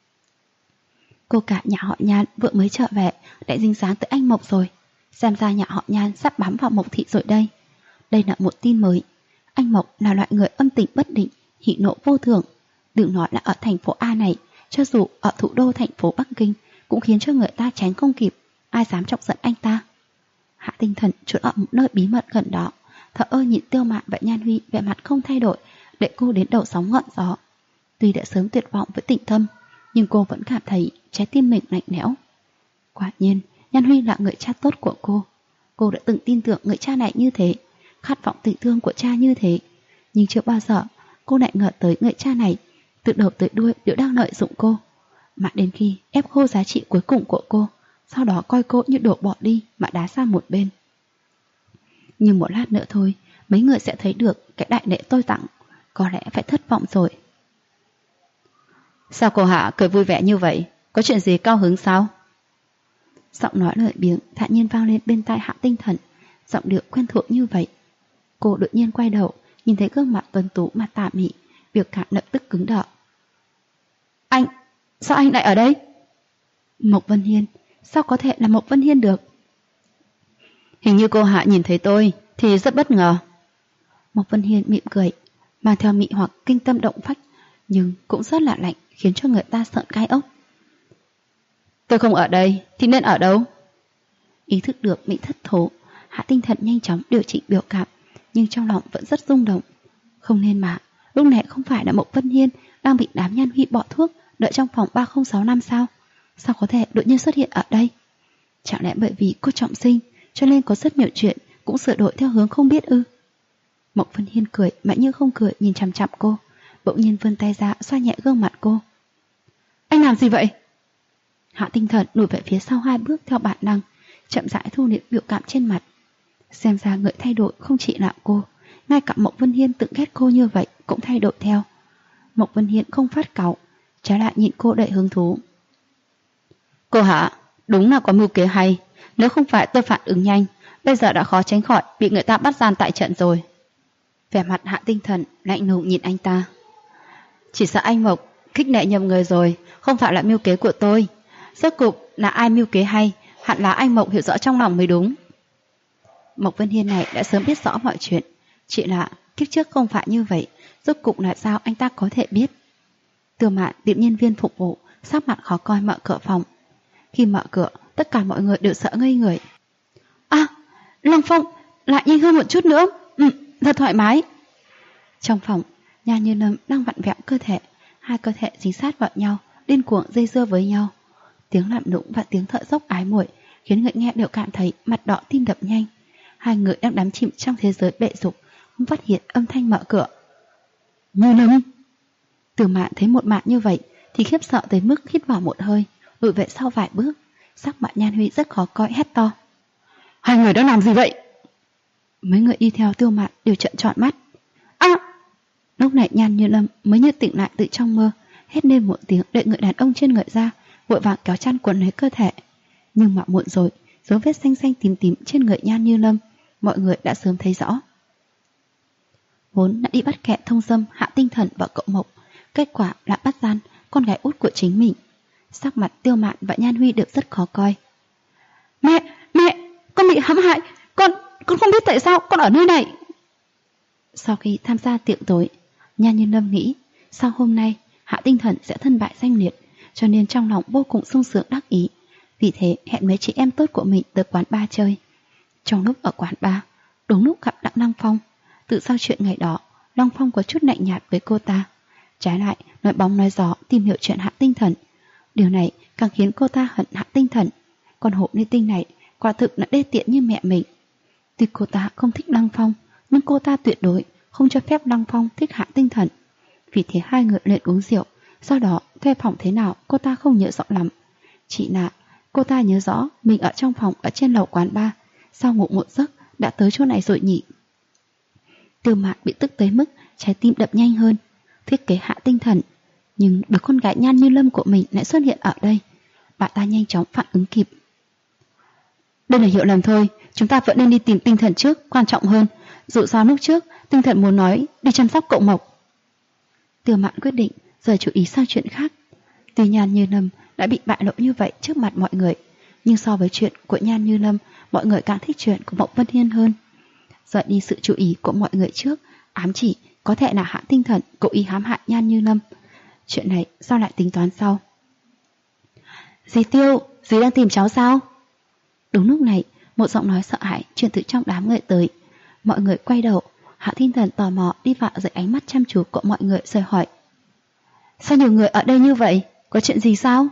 Cô cả nhà họ Nhan vừa mới trở về, lại dính dáng tới anh Mộc rồi. Xem ra nhà họ Nhan sắp bám vào Mộc thị rồi đây. Đây là một tin mới. Anh Mộc là loại người âm tình bất định, hỉ nộ vô thường. Đừng nói là ở thành phố A này, cho dù ở thủ đô thành phố Bắc Kinh cũng khiến cho người ta tránh không kịp. Ai dám chọc giận anh ta? Hạ Tinh Thần trốn ở một nơi bí mật gần đó, thở ơ nhìn Tiêu Mạn và Nhan Huy vẻ mặt không thay đổi, để cô đến đầu sóng ngọn gió. Tuy đã sớm tuyệt vọng với Tịnh Thâm, nhưng cô vẫn cảm thấy trái tim mình lạnh lẽo. Quả nhiên, Nhan Huy là người cha tốt của cô. Cô đã từng tin tưởng người cha này như thế, khát vọng tình thương của cha như thế, nhưng chưa bao giờ cô lại ngờ tới người cha này từ đầu tới đuôi đều đang lợi dụng cô, mà đến khi ép khô giá trị cuối cùng của cô, sau đó coi cô như đổ bỏ đi mà đá sang một bên. Nhưng một lát nữa thôi, mấy người sẽ thấy được cái đại lễ tôi tặng, có lẽ phải thất vọng rồi. Sao cô Hạ cười vui vẻ như vậy? Có chuyện gì cao hứng sao? Giọng nói lợi biếng thản nhiên vang lên bên tai Hạ Tinh Thần, giọng điệu quen thuộc như vậy. Cô đột nhiên quay đầu, nhìn thấy gương mặt tuấn tú mà tà mị, biểu cảm lập tức cứng đờ. Anh, sao anh lại ở đây? Mộc Vân Hiên, sao có thể là Mộc Vân Hiên được? Hình như cô Hạ nhìn thấy tôi thì rất bất ngờ. Mộc Vân Hiên mỉm cười, mang theo mị hoặc kinh tâm động phách, nhưng cũng rất là lạnh, khiến cho người ta sợn gai ốc. Tôi không ở đây thì nên ở đâu? Ý thức được bị thất thố, Hạ Tinh Thần nhanh chóng điều chỉnh biểu cảm, nhưng trong lòng vẫn rất rung động. Không nên mà, lúc này không phải là Mộc Vân Hiên đang bị đám Nhan Huy bỏ thuốc đợi trong phòng 3065 sao? Sao có thể đột nhiên xuất hiện ở đây? Chẳng lẽ bởi vì cô trọng sinh cho nên có rất nhiều chuyện cũng sửa đổi theo hướng không biết ư? Mộc Vân Hiên cười mà như không cười nhìn chằm chằm cô, bỗng nhiên vươn tay ra xoa nhẹ gương mặt cô. Anh làm gì vậy? Hạ Tinh Thần lùi về phía sau 2 bước theo bản năng, chậm rãi thu liễm biểu cảm trên mặt. Xem ra người thay đổi không chỉ là cô, ngay cả Mộc Vân Hiên tự ghét cô như vậy cũng thay đổi theo. Mộc Vân Hiên không phát cáu, trái lại nhìn cô đầy hứng thú. Cô Hạ, đúng là có mưu kế hay. Nếu không phải tôi phản ứng nhanh, bây giờ đã khó tránh khỏi bị người ta bắt gian tại trận rồi. Vẻ mặt Hạ Tinh Thần lạnh lùng nhìn anh ta. Chỉ sợ anh Mộc khích lệ nhầm người rồi, không phải là mưu kế của tôi. Rốt cục là ai mưu kế hay, hẳn là anh Mộc hiểu rõ trong lòng mới đúng. Mộc Vân Hiên này đã sớm biết rõ mọi chuyện, chỉ là kiếp trước không phải như vậy, rốt cục là sao anh ta có thể biết. Tiêu Mạn tiệm nhân viên phục vụ sắc mặt khó coi mở cửa phòng. Khi mở cửa, tất cả mọi người đều sợ ngây người. À, Lăng Phong, lại nhanh hơn một chút nữa, thật thoải mái. Trong phòng, Nhan Như Lâm đang vặn vẹo cơ thể, hai cơ thể dính sát vào nhau, điên cuồng dây dưa với nhau. Tiếng làm nũng và tiếng thở dốc ái muội khiến người nghe đều cảm thấy mặt đỏ tim đập nhanh. Hai người đang đắm chìm trong thế giới bệ dục, không phát hiện âm thanh mở cửa. Như Lâm! Từ Mạn thấy một màn như vậy thì khiếp sợ tới mức hít vào một hơi, lùi về sau vài bước. Sắc mặt Nhan Huy rất khó coi, hét to. Hai người đã làm gì vậy? Mấy người đi theo Tiêu Mạn đều trợn tròn mắt. À! Lúc này Nhan Như Lâm mới như tỉnh lại từ trong mơ, hét lên một tiếng đợi người đàn ông trên người ra, vội vàng kéo chăn quấn lấy cơ thể. Nhưng mà muộn rồi, dấu vết xanh xanh tím tím trên người Nhan Như Lâm, mọi người đã sớm thấy rõ. Vốn đã đi bắt kẹ thông dâm Hạ Tinh Thần và cậu Mộc, kết quả là bắt gian con gái út của chính mình. Sắc mặt Tiêu Mạn và Nhan Huy đều rất khó coi. Mẹ, con bị hãm hại, con không biết tại sao con ở nơi này. Sau khi tham gia tiệc tối, Nhan Như Lâm nghĩ sau hôm nay Hạ Tinh Thần sẽ thân bại danh liệt, cho nên trong lòng vô cùng sung sướng đắc ý. Vì thế hẹn mấy chị em tốt của mình tới quán bar chơi. Trong lúc ở quán bar, đúng lúc gặp Đặng Lăng Phong. Tự sau chuyện ngày đó, Lăng Phong có chút lạnh nhạt với cô ta, trái lại nói bóng nói gió tìm hiểu chuyện Hạ Tinh Thần. Điều này càng khiến cô ta hận Hạ Tinh Thần. Còn Hộ Ly Tinh này quả thực là đê tiện như mẹ mình. Tuy cô ta không thích Lăng Phong, nhưng cô ta tuyệt đối không cho phép Lăng Phong thích Hạ Tinh Thần. Vì thế hai người lên uống rượu, sau đó thuê phòng thế nào cô ta không nhớ rõ lắm. Chỉ là cô ta nhớ rõ mình ở trong phòng ở trên lầu quán bar, sau ngủ một giấc đã tới chỗ này rồi nhỉ. Tiêu Mạn bị tức tới mức trái tim đập nhanh hơn. Thiết kế Hạ Tinh Thần, nhưng đứa con gái Nhan Như Lâm của mình lại xuất hiện ở đây. Bà ta nhanh chóng phản ứng kịp. Đây là hiểu lầm thôi, chúng ta vẫn nên đi tìm Tinh Thần trước, quan trọng hơn. Dù sao lúc trước Tinh Thần muốn nói đi chăm sóc cậu Mộc. Tiêu Mạn quyết định rời chú ý sang chuyện khác. Tuy Nhan Như Lâm đã bị bại lộ như vậy trước mặt mọi người, nhưng so với chuyện của Nhan Như Lâm, mọi người càng thích chuyện của Mộc Vân Hiên hơn. Rời đi sự chú ý của mọi người trước, ám chỉ có thể là Hạ Tinh Thần cố ý hãm hại Nhan Như Lâm. Chuyện này sao lại tính toán sau? Dì Tiêu, dì đang tìm cháu sao? Đúng lúc này, một giọng nói sợ hãi truyền từ trong đám người tới. Mọi người quay đầu, Hạ Tinh Thần tò mò đi vào dưới ánh mắt chăm chú của mọi người rồi hỏi. Sao nhiều người ở đây như vậy? Có chuyện gì sao?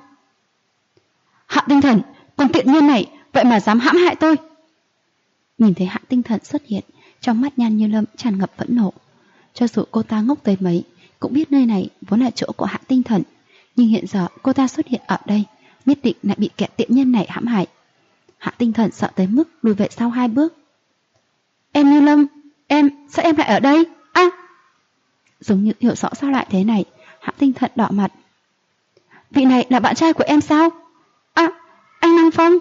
Hạ Tinh Thần, con tiện nhân này, vậy mà dám hãm hại tôi. Nhìn thấy Hạ Tinh Thần xuất hiện, trong mắt Nhan Như Lâm tràn ngập phẫn nộ. Cho dù cô ta ngốc tới mấy, cũng biết nơi này vốn là chỗ của Hạ Tinh Thần, nhưng hiện giờ cô ta xuất hiện ở đây, nhất định lại bị kẻ tiện nhân này hãm hại. Hạ Tinh Thần sợ tới mức lùi về sau 2 bước. Em Như Lâm, sao em lại ở đây? À! Giống như hiểu rõ sao lại thế này, Hạ Tinh Thần đỏ mặt. Vị này là bạn trai của em sao? À, anh Lăng Phong.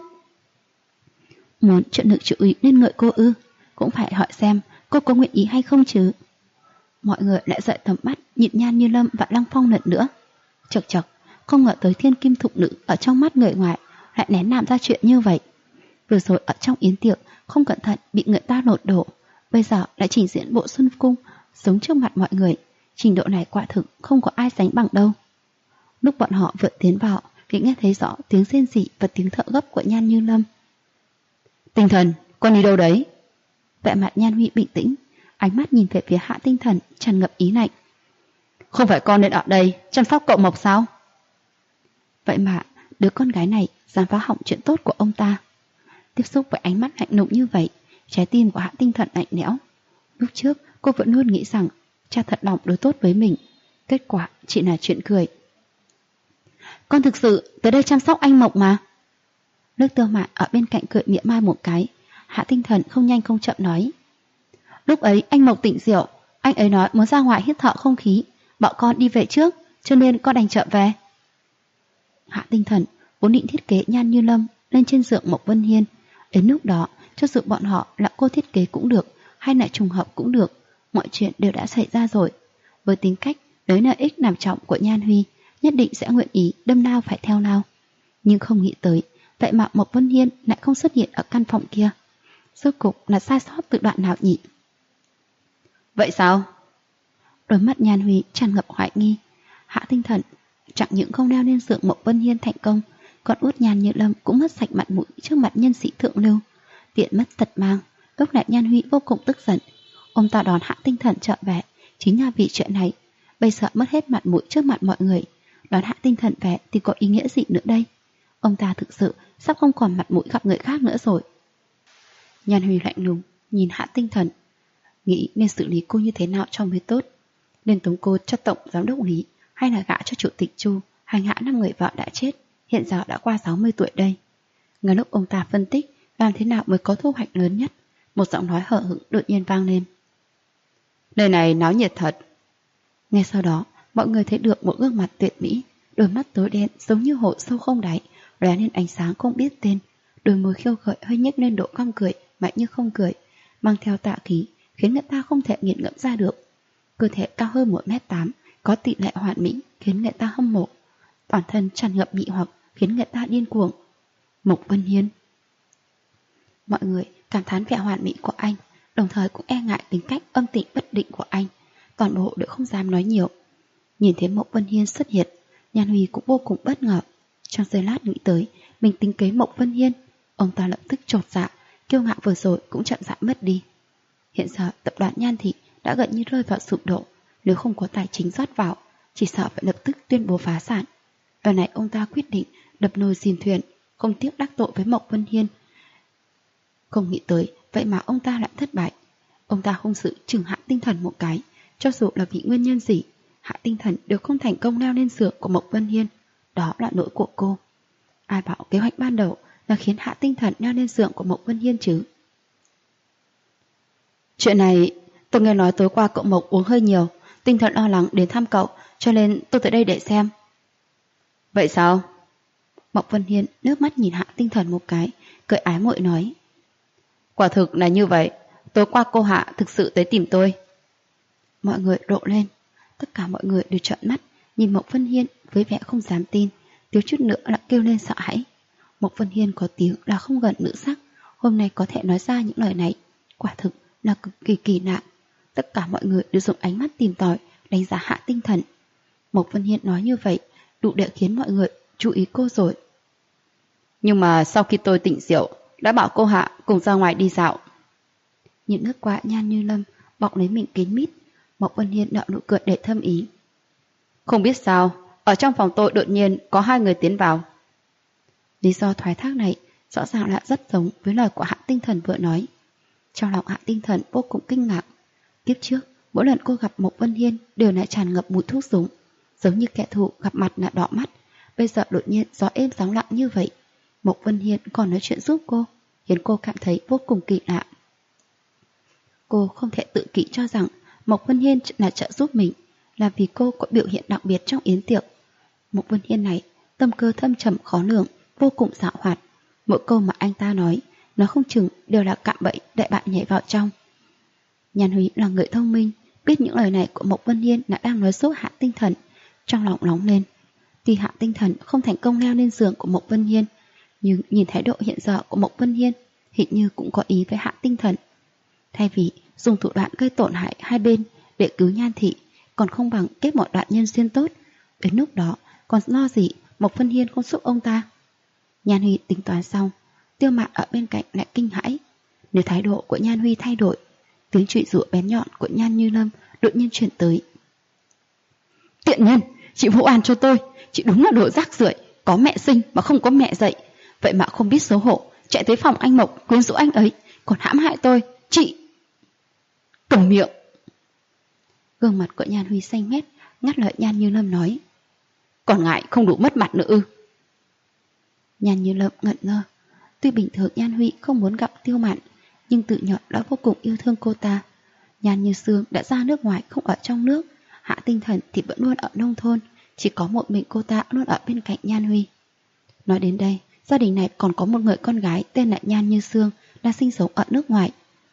Muốn chuyện được chú ý nên ngợi cô ư? Cũng phải hỏi xem cô có nguyện ý hay không chứ. Mọi người lại dậy tầm mắt nhìn Nhan Như Lâm và Lăng Phong lần nữa. Chật chật, không ngờ tới thiên kim thục nữ ở trong mắt người ngoài lại nén làm ra chuyện như vậy. Vừa rồi ở trong yến tiệc không cẩn thận bị người ta lột đổ, bây giờ lại trình diễn bộ Xuân Cung sống trước mặt mọi người, Trình độ này quả thực không có ai sánh bằng đâu. Lúc bọn họ vừa tiến vào thì nghe thấy rõ tiếng rên rỉ và tiếng thở gấp của Nhan Như Lâm. Tinh Thần, con đi đâu đấy? Vẻ mặt Nhan Huy bình tĩnh, ánh mắt nhìn về phía Hạ Tinh Thần tràn ngập ý lạnh. Không phải con nên ở đây chăm sóc cậu Mộc sao? Vậy mà đứa con gái này dám phá hỏng chuyện tốt của ông ta. Tiếp xúc với ánh mắt lạnh lùng như vậy, trái tim của Hạ Tinh Thần lạnh lẽo. Lúc trước cô vẫn luôn nghĩ rằng cha thật lòng đối tốt với mình, kết quả chỉ là chuyện cười. Con thực sự tới đây chăm sóc anh Mộc mà. Nước Tiêu Mạn ở bên cạnh cười mỉa mai một cái. Hạ Tinh Thần không nhanh không chậm nói. Lúc ấy anh Mộc tỉnh rượu, anh ấy nói muốn ra ngoài hít thở không khí, bọn con đi về trước, cho nên con đành chợ về. Hạ Tinh Thần vốn định thiết kế Nhan Như Lâm lên trên giường Mộc Vân Hiên. Đến lúc đó, cho dù bọn họ là cô thiết kế cũng được, hay là trùng hợp cũng được, mọi chuyện đều đã xảy ra rồi. Với tính cách lấy lợi ích làm trọng của Nhan Huy, nhất định sẽ nguyện ý đâm lao phải theo lao. Nhưng không nghĩ tới, vậy mà Mộc Vân Hiên lại không xuất hiện ở căn phòng kia. Rốt cục là sai sót từ đoạn nào nhỉ? Vậy sao? Đôi mắt Nhan Huy tràn ngập hoài nghi. Hạ Tinh Thần chẳng những không leo lên giường Mộc Vân Hiên thành công, còn út Nhan Như Lâm cũng mất sạch mặt mũi trước mặt nhân sĩ thượng lưu. Tiện mất tật mang. Lúc này Nhan Huy vô cùng tức giận. Ông ta đón Hạ Tinh Thần trở về chính là vì chuyện này. Bây giờ mất hết mặt mũi trước mặt mọi người, đón Hạ Tinh Thần về thì có ý nghĩa gì nữa đây? Ông ta thực sự sắp không còn mặt mũi gặp người khác nữa rồi. Nhan Huy lạnh lùng nhìn Hạ Tinh Thần, nghĩ nên xử lý cô như thế nào cho mới tốt. Nên tống cô cho tổng giám đốc Lý, hay là gả cho chủ tịch Chu hành hạ 5 người vợ đã chết, hiện giờ đã qua 60 tuổi đây. Ngay lúc ông ta phân tích làm thế nào mới có thu hoạch lớn nhất, một giọng nói hờ hững đột nhiên vang lên. Nơi này náo nhiệt thật. Ngay sau đó, mọi người thấy được một gương mặt tuyệt mỹ, đôi mắt tối đen giống như hồ sâu không đáy, lóe lên ánh sáng không biết tên, đôi môi khiêu gợi hơi nhếch lên độ cong cười, mạnh như không cười, mang theo tà khí, khiến người ta không thể nghiền ngẫm ra được. Cơ thể cao hơn 1m8, có tỷ lệ hoàn mỹ, khiến người ta hâm mộ. Toàn thân tràn ngập mị hoặc, khiến người ta điên cuồng. Mộc Vân Hiên. Mọi người cảm thán vẻ hoàn mỹ của anh, đồng thời cũng e ngại tính cách âm tịnh bất định của anh. Toàn bộ đều không dám nói nhiều. Nhìn thấy Mộc Vân Hiên xuất hiện, Nhan Huy cũng vô cùng bất ngờ. Trong giây lát nghĩ tới mình tính kế Mộc Vân Hiên, ông ta lập tức chột dạ, kiêu ngạo vừa rồi cũng chậm rãi mất đi. Hiện giờ tập đoàn Nhan Thị đã gần như rơi vào sụp đổ, nếu không có tài chính rót vào, chỉ sợ phải lập tức tuyên bố phá sản. Lần này ông ta quyết định đập nồi dìm thuyền, không tiếc đắc tội với Mộc Vân Hiên. Không nghĩ tới, vậy mà ông ta lại thất bại. Ông ta không sự trừng Hạ Tinh Thần một cái, cho dù là vì nguyên nhân gì, Hạ Tinh Thần đều không thành công leo lên giường của Mộc Vân Hiên. Đó là lỗi của cô. Ai bảo kế hoạch ban đầu là khiến Hạ Tinh Thần leo lên giường của Mộc Vân Hiên chứ? Chuyện này, tôi nghe nói tối qua cậu Mộc uống hơi nhiều, tinh thần lo lắng đến thăm cậu, cho nên tôi tới đây để xem. Vậy sao? Mộc Vân Hiên nước mắt nhìn Hạ Tinh Thần một cái, cười ái muội nói. Quả thực là như vậy, tối qua cô Hạ thực sự tới tìm tôi. Mọi người rộ lên, tất cả mọi người đều trợn mắt, nhìn Mộc Vân Hiên với vẻ không dám tin, thiếu chút nữa là kêu lên sợ hãi. Mộc Vân Hiên có tiếng là không gần nữ sắc, hôm nay có thể nói ra những lời này, quả thực là cực kỳ kỳ lạ. Tất cả mọi người đều dùng ánh mắt tìm tòi đánh giá Hạ Tinh Thần. Mộc Vân Hiên nói như vậy đủ để khiến mọi người chú ý cô rồi. Nhưng mà sau khi tôi tỉnh rượu đã bảo cô Hạ cùng ra ngoài đi dạo. Nhìn nước qua Nhan Như Lâm bọc lấy mình kín mít, Mộc Vân Hiên nở nụ cười để thâm ý. Không biết sao, ở trong phòng tôi đột nhiên có 2 người tiến vào. Lý do thoái thác này rõ ràng là rất giống với lời của Hạ Tinh Thần vừa nói. Trong lòng Hạ Tinh Thần vô cùng kinh ngạc. Kiếp trước, mỗi lần cô gặp Mộc Vân Hiên đều lại tràn ngập mùi thuốc súng, giống như kẻ thù gặp mặt là đỏ mắt. Bây giờ đột nhiên gió êm sóng lặng như vậy, Mộc Vân Hiên còn nói chuyện giúp cô, khiến cô cảm thấy vô cùng kỳ lạ. Cô không thể tự kỷ cho rằng Mộc Vân Hiên là trợ giúp mình, là vì cô có biểu hiện đặc biệt trong yến tiệc. Mộc Vân Hiên này, tâm cơ thâm trầm khó lường, vô cùng dạo hoạt. Mỗi câu mà anh ta nói, nó không chừng đều là cạm bẫy để bạn nhảy vào trong. Nhan Huy là người thông minh, biết những lời này của Mộc Vân Hiên đã đang nói dối Hạ Tinh Thần, trong lòng nóng lên. Tuy Hạ Tinh Thần không thành công leo lên giường của Mộc Vân Hiên, nhưng nhìn thái độ hiện giờ của Mộc Vân Hiên, hình như cũng có ý với Hạ Tinh Thần. Thay vì dùng thủ đoạn gây tổn hại hai bên để cứu Nhan Thị, còn không bằng kết một đoạn nhân duyên tốt. Đến lúc đó còn lo gì Mộc Vân Hiên không giúp ông ta. Nhan Huy tính toán xong, Tiêu Mạn ở bên cạnh lại kinh hãi. Nếu thái độ của Nhan Huy thay đổi, tiếng chửi rủa bén nhọn của Nhan Như Lâm đột nhiên chuyển tới. Tiện nhân, chị vu oan cho tôi, chị đúng là đồ rác rưởi, có mẹ sinh mà không có mẹ dạy, vậy mà không biết xấu hổ, chạy tới phòng anh Mộc quyến rũ anh ấy, còn hãm hại tôi, chị. Cầm miệng. Gương mặt của Nhan Huy xanh mét, ngắt lời Nhan Như Lâm nói. Còn ngại không đủ mất mặt nữa ư? Nhan Như Lâm ngẩn ngơ. Tuy bình thường Nhan Huy không muốn gặp Tiêu Mạn, nhưng tự nhỏ đã vô cùng yêu thương cô ta. Nhan Như Sương đã ra nước ngoài không ở trong nước, Hạ Tinh Thần thì vẫn luôn ở nông thôn, chỉ có một mình cô ta luôn ở bên cạnh Nhan Huy. Nói đến đây, gia đình này còn có một người con gái tên là Nhan Như Sương đang sinh sống ở nước ngoài.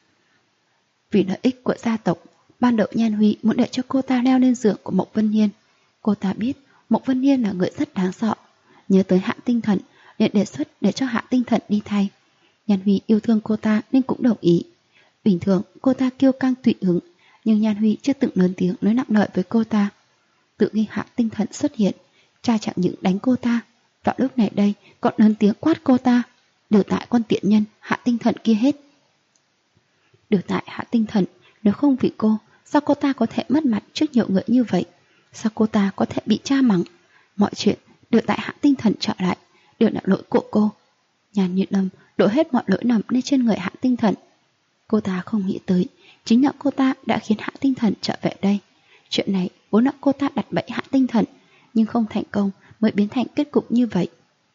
Vì lợi ích của gia tộc, ban đầu Nhan Huy muốn để cho cô ta leo lên giường của Mộc Vân Hiên. Cô ta biết Mộc Vân Hiên là người rất đáng sợ, nhớ tới Hạ Tinh Thần liền đề xuất để cho Hạ Tinh Thần đi thay. Nhan Huy yêu thương cô ta nên cũng đồng ý. Bình thường cô ta kiêu căng tùy hứng, nhưng Nhan Huy chưa từng lớn tiếng nói nặng lời với cô ta. Tự nghi Hạ Tinh Thần xuất hiện, cha chẳng những đánh cô ta, vào lúc này đây còn lớn tiếng quát cô ta, đều tại con tiện nhân Hạ Tinh Thần kia hết. Đều tại Hạ Tinh Thần, nếu không vì cô, sao cô ta có thể mất mặt trước nhiều người như vậy? Sao cô ta có thể bị cha mắng? Mọi chuyện đều tại Hạ Tinh Thần trở lại, đều là lỗi của cô. Nhan Như Lâm đổ hết mọi lỗi lầm lên trên người Hạ Tinh Thần. Cô ta không nghĩ tới, chính là cô ta đã khiến Hạ Tinh Thần trở về đây. Chuyện này vốn là cô ta đặt bẫy Hạ Tinh Thần, nhưng không thành công mới biến thành kết cục như vậy.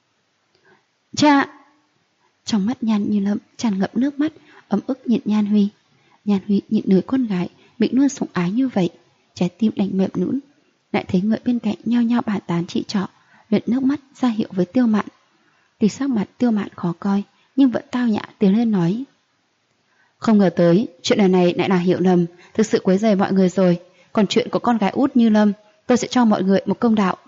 Cha! Trong mắt Nhan Như Lâm tràn ngập nước mắt, ấm ức nhìn Nhan Huy. Nhan Huy nhìn người con gái bị luôn sủng ái như vậy, trái tim đành mềm nhũn. Lại thấy người bên cạnh nhao nhao bàn tán chị trọ, lượn nước mắt ra hiệu với Tiêu Mạn. Tuy sắc mặt Tiêu Mạn khó coi, nhưng vẫn tao nhã tiến lên nói. Không ngờ tới, chuyện lần này lại là hiểu lầm, thực sự quấy rầy mọi người rồi. Còn chuyện của con gái út Như Lâm, tôi sẽ cho mọi người một công đạo.